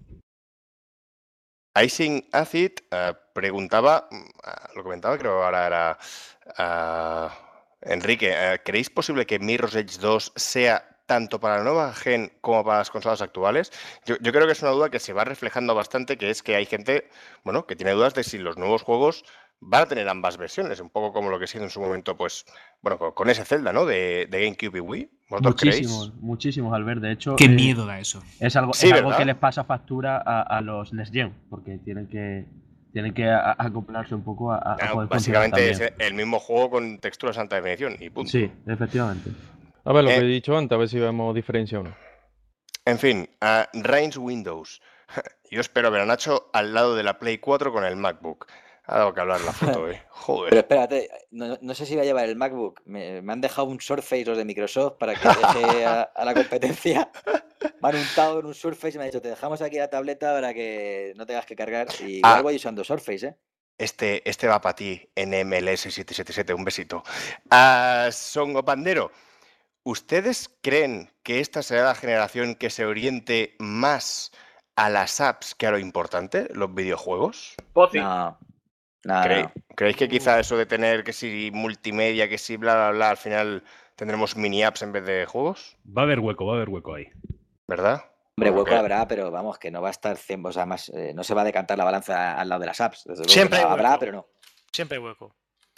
Icing Acid uh, preguntaba, uh, lo comentaba, creo ahora era uh, Enrique, uh, ¿creéis posible que Mirror's Edge dos sea tanto para la nueva gen como para las consolas actuales? Yo, yo creo que es una duda que se va reflejando bastante, que es que hay gente, bueno, que tiene dudas de si los nuevos juegos van a tener ambas versiones, un poco como lo que ha sido en su momento, pues, bueno, con, con ese Zelda, ¿no? De, de GameCube y Wii. ¿Vosotros Muchísimos, creéis? muchísimos, Albert. De hecho, Qué eh, miedo da eso. es algo, Sí, es algo ¿verdad? que les pasa factura a, a los Next Gen, porque tienen que tienen que a- a- acoplarse un poco a, a Ah, poder funcionar básicamente es también. el mismo juego con texturas de alta definición y punto. Sí, efectivamente. A ver, lo Eh, que he dicho antes, a ver si vemos diferencia o no. En fin, a Reigns Windows. Yo espero ver a Nacho al lado de la Play cuatro con el MacBook. Ha dado que hablar la foto, eh. Pero Joder. espérate, no, no sé si va a llevar el MacBook. Me, me han dejado un Surface los de Microsoft para que deje a, a la competencia. Me han untado en un Surface y me han dicho, te dejamos aquí la tableta para que no tengas que cargar. Y igual Ah. voy usando Surface, ¿eh? Este, este va para ti, N M L S siete siete siete, un besito. A Songo Pandero, ¿ustedes creen que esta será la generación que se oriente más a las apps que a lo importante, los videojuegos? Pozzi. No, no, ¿Creéis, no. ¿Creéis que quizá eso de tener que si multimedia, que si bla, bla, bla, al final tendremos mini apps en vez de juegos? Va a haber hueco, va a haber hueco ahí. ¿Verdad? Hombre, Bueno, hueco que- habrá, pero vamos, que no va a estar cien, o sea, más, eh, no se va a decantar la balanza al lado de las apps. Desde luego Siempre que hay habrá, hueco. pero no. Siempre hay hueco.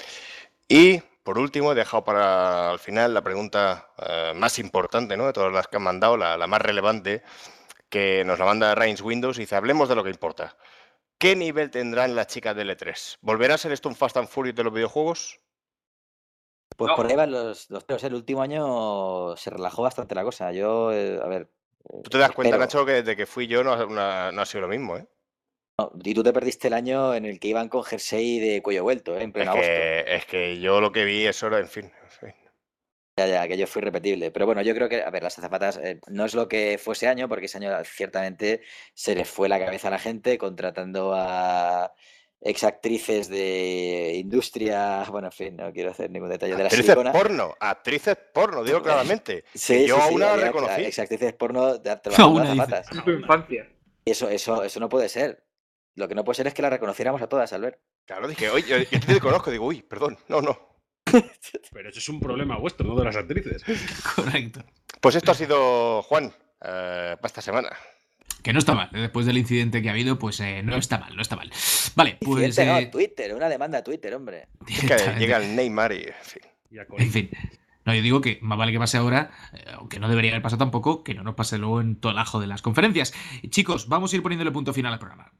Y, por último, he dejado para al final la pregunta eh, más importante, ¿no? De todas las que han mandado, la, la más relevante, que nos la manda Reigns Windows y dice, hablemos de lo que importa. ¿Qué nivel tendrán las chicas de L tres? ¿Volverá a ser esto un Fast and Furious de los videojuegos? Pues No. por ahí van los, los tiros. El último año se relajó bastante la cosa. Yo, eh, a ver. eh, Tú te das cuenta, espero. Nacho, que desde que fui yo no, ha- no ha- no ha sido lo mismo, ¿eh? No, y tú te perdiste el año en el que iban con jersey de cuello vuelto, ¿eh? En Es pleno agosto. que, es que yo lo que vi eso era, en fin, en fin. Ya, ya, que yo fui repetible. Pero bueno, yo creo que, a ver, las azafatas eh, no es lo que fue ese año, porque ese año ciertamente se les fue la cabeza a la gente contratando a exactrices de industria. Bueno, en fin, no quiero hacer ningún detalle de la Actrices silicona. porno, actrices porno, digo claramente. Sí, que yo sí, a sí, una la había reconocí. exactrices porno de arte A una, dice. azafatas. En tu infancia. Eso, eso, eso no puede ser. Lo que no puede ser es que la reconociéramos a todas, Albert. Claro, dije, oye, yo, yo te conozco, digo, uy, perdón, no, no. Pero eso es un problema vuestro, no de las actrices. Correcto. Pues esto ha sido, Juan, eh, para esta semana. Que no está mal. ¿eh? Después del incidente que ha habido, pues eh, no está mal, no está mal. Vale, pues... Incidente, no, eh, Twitter, una demanda a Twitter, hombre. Es que directamente. llega el Neymar y, en fin. Ya con- En fin. No, yo digo que más vale que pase ahora, eh, aunque no debería haber pasado tampoco, que no nos pase luego en todo el ajo de las conferencias. Y, chicos, vamos a ir poniéndole punto final al programa.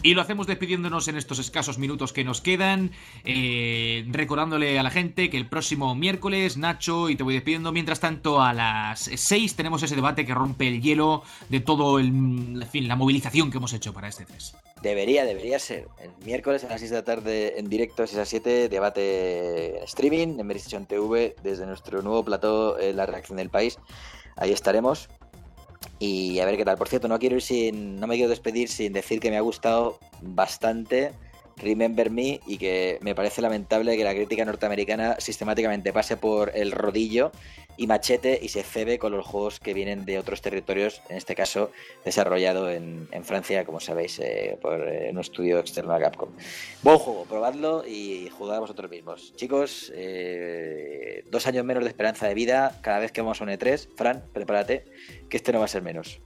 Y lo hacemos despidiéndonos en estos escasos minutos que nos quedan, eh, recordándole a la gente que el próximo miércoles, Nacho, y te voy despidiendo, mientras tanto a las seis tenemos ese debate que rompe el hielo de todo el, en fin, la movilización que hemos hecho para este tres. Debería, debería ser. El miércoles a las seis de la tarde en directo, seis a siete, debate en streaming, en Meristation T V, desde nuestro nuevo plató, eh, La Reacción del País. Ahí estaremos. Y a ver qué tal. Por cierto, no quiero ir sin, no me quiero despedir sin decir que me ha gustado bastante Remember Me y que me parece lamentable que la crítica norteamericana sistemáticamente pase por el rodillo y machete y se cebe con los juegos que vienen de otros territorios, en este caso desarrollado en, en Francia, como sabéis, eh, por eh, un estudio externo a Capcom. Buen juego, probadlo y jugad vosotros mismos. Chicos, eh, dos años menos de esperanza de vida cada vez que vamos a un E tres. Fran, prepárate, que este no va a ser menos.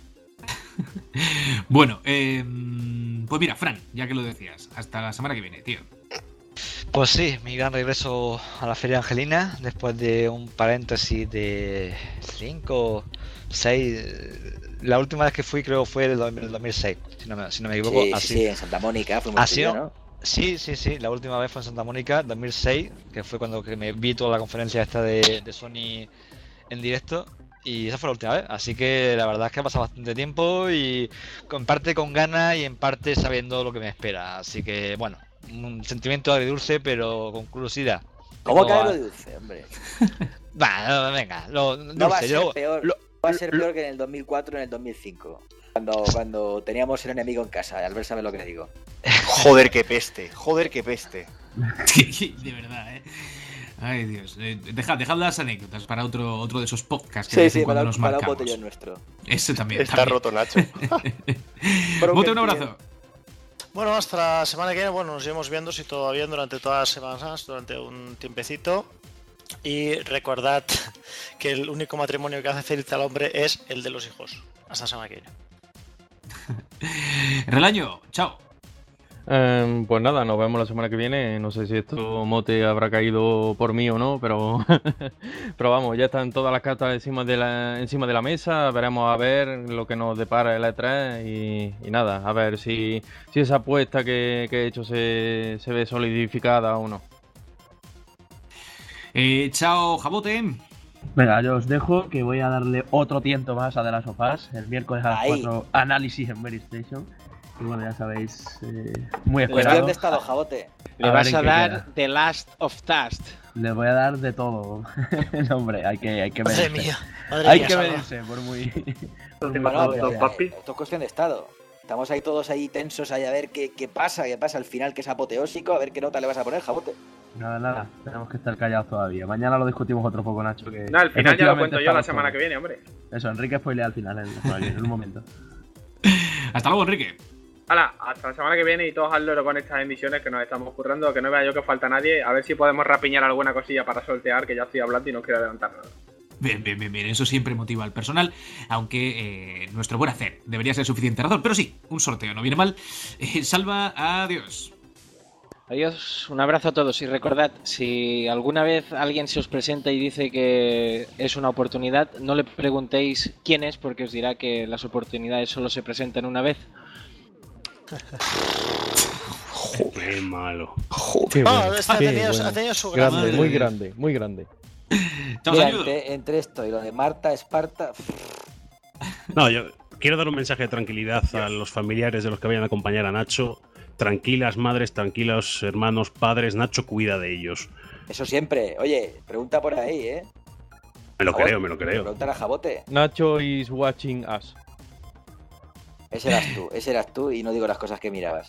Bueno, eh, pues mira, Fran, ya que lo decías, hasta la semana que viene, tío. Pues sí, mi gran regreso a la Feria Angelina, después de un paréntesis de cinco, seis... La última vez que fui creo fue el dos mil seis, si no me, si no me equivoco. Sí, así. sí, en Santa Mónica, fuimos Así, tú y yo, ¿no? Sí, sí, sí, la última vez fue en Santa Mónica, dos mil seis, que fue cuando que me vi toda la conferencia esta de, de Sony en directo. Y esa fue la última vez, así que la verdad es que ha pasado bastante tiempo y en parte con ganas y en parte sabiendo lo que me espera. Así que, bueno, un sentimiento agridulce, pero con curiosidad. ¿Cómo cae lo dulce, hombre? Va, venga, lo dulce. No va a ser yo, peor, lo, va a ser lo, peor que en el dos mil cuatro o en el dos mil cinco. Cuando, cuando teníamos el enemigo en casa, y Albert sabe lo que digo. Joder, qué peste, joder, qué peste. De verdad, eh. Ay, Dios. Eh, dejad, dejad las anécdotas para otro, otro de esos podcasts que sí, de vez sí, en cuando para, nos para marcamos. un botellón nuestro. Ese también. Está también. roto, Nacho. Bote, un abrazo. Bueno, hasta la semana que viene, bueno, nos iremos viendo si todo va bien durante todas las semanas, durante un tiempecito. Y recordad que el único matrimonio que hace feliz al hombre es el de los hijos. Hasta la semana que viene. Relaño, chao. Eh, pues nada, nos vemos la semana que viene. No sé si esto mote habrá caído por mí o no, pero pero vamos, ya están todas las cartas encima de la encima de la mesa. Veremos a ver lo que nos depara el E tres y, y nada, a ver si, si esa apuesta que, que he hecho se, se ve solidificada o no. Eh, chao, Jabote. Venga, yo os dejo que voy a darle otro tiento más a The Last of Us. El miércoles a las Ahí. cuatro, análisis en Meristation. Y bueno, ya sabéis, eh, muy Cuestión esperado. de estado, Jabote. Le A vas ver a en qué dar queda. The Last of Dust. Le voy a dar de todo. No, hombre, hay que, hay que Madre medirse. mía, madre Hay mía, que Salva. medirse, por muy... por muy Bueno, todo. pero, Don Papi. eh, esto es cuestión de estado. Estamos ahí todos ahí tensos ahí a ver qué, qué pasa, qué pasa al final, que es apoteósico, a ver qué nota le vas a poner, Jabote. Nada, nada, tenemos que estar callados todavía. Mañana lo discutimos otro poco, Nacho. Que No, al final ya lo cuento yo la efectivamente semana que estamos viene, hombre. todos. Eso, Enrique spoilea al final, en, por aquí, en un momento. Hasta luego, Enrique. Hala, hasta la semana que viene y todos al loro con estas emisiones que nos estamos currando, que no vea yo que falta nadie, a ver si podemos rapiñar alguna cosilla para sortear, que ya estoy hablando y no quiero adelantar nada. Bien, bien, bien, bien. Eso siempre motiva al personal, aunque eh, nuestro buen hacer debería ser suficiente razón. Pero sí, un sorteo no viene mal. Eh, Salva, adiós. Adiós, un abrazo a todos y recordad, si alguna vez alguien se os presenta y dice que es una oportunidad, no le preguntéis quién es porque os dirá que las oportunidades solo se presentan una vez. Qué malo. Qué Ah, bueno, este ha qué tenido, bueno. ha tenido su gran... Grande, muy grande, muy grande. Chao, Mira, saludos. entre, entre esto y lo de Marta, Esparta... No, yo quiero dar un mensaje de tranquilidad a los familiares de los que vayan a acompañar a Nacho. Tranquilas madres, tranquilos hermanos, padres. Nacho cuida de ellos. Eso siempre. Oye, pregunta por ahí, ¿eh? Me lo Jabote, creo, me lo creo. Pregunta a Jabote. Nacho is watching us. Ese eras tú, ese eras tú y no digo las cosas que mirabas.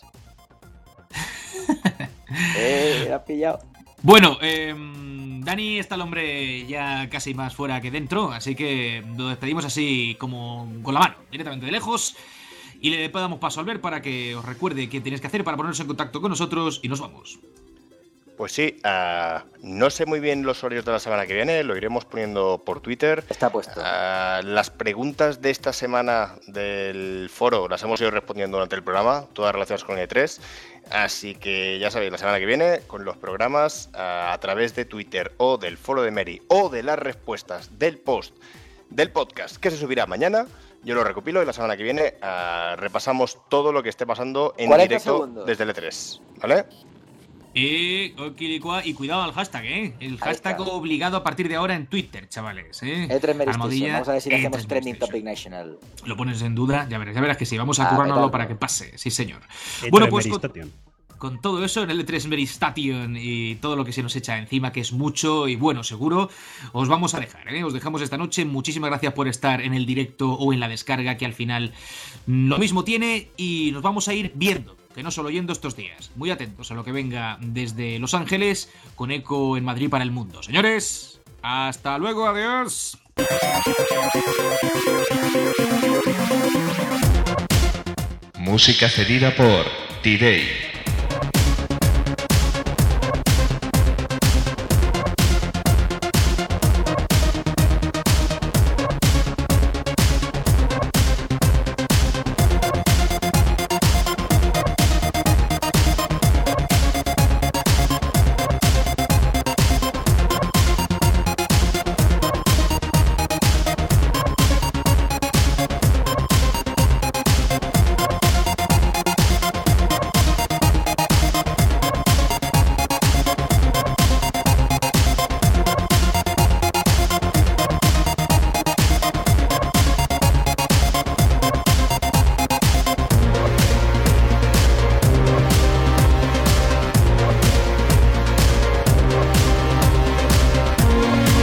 eh, me has pillado. Bueno, eh, Dani está el hombre ya casi más fuera que dentro, así que lo despedimos así como con la mano, directamente de lejos. Y le damos paso a Albert para que os recuerde qué tenéis que hacer para ponerse en contacto con nosotros y nos vamos. Pues sí, uh, no sé muy bien los horarios de la semana que viene, lo iremos poniendo por Twitter. Está puesto. Uh, las preguntas de esta semana del foro las hemos ido respondiendo durante el programa, todas relacionadas con el E tres. Así que ya sabéis, la semana que viene con los programas uh, a través de Twitter o del foro de Mary o de las respuestas del post del podcast que se subirá mañana. Yo lo recopilo y la semana que viene uh, repasamos todo lo que esté pasando en directo segundos. Desde el E tres, ¿vale? Y, y cuidado al hashtag, ¿eh? El hashtag obligado a partir de ahora en Twitter, chavales, ¿eh? E tres Meristation. Vamos a ver si le hacemos Trending Topic National. Lo pones en duda, ya verás, ya verás que sí. Vamos a ah, currárnoslo para que pase, sí señor. Bueno, pues con, con todo eso en el E tres Meristation y todo lo que se nos echa encima, que es mucho y bueno, seguro, os vamos a dejar, ¿eh? Os dejamos esta noche. Muchísimas gracias por estar en el directo o en la descarga, que al final lo mismo tiene, y nos vamos a ir viendo, que no solo oyendo estos días. Muy atentos a lo que venga desde Los Ángeles, con eco en Madrid para el mundo. Señores, hasta luego, adiós. Música cedida por T-Day.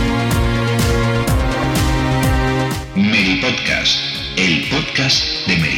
Meripodcast, el podcast de Meri.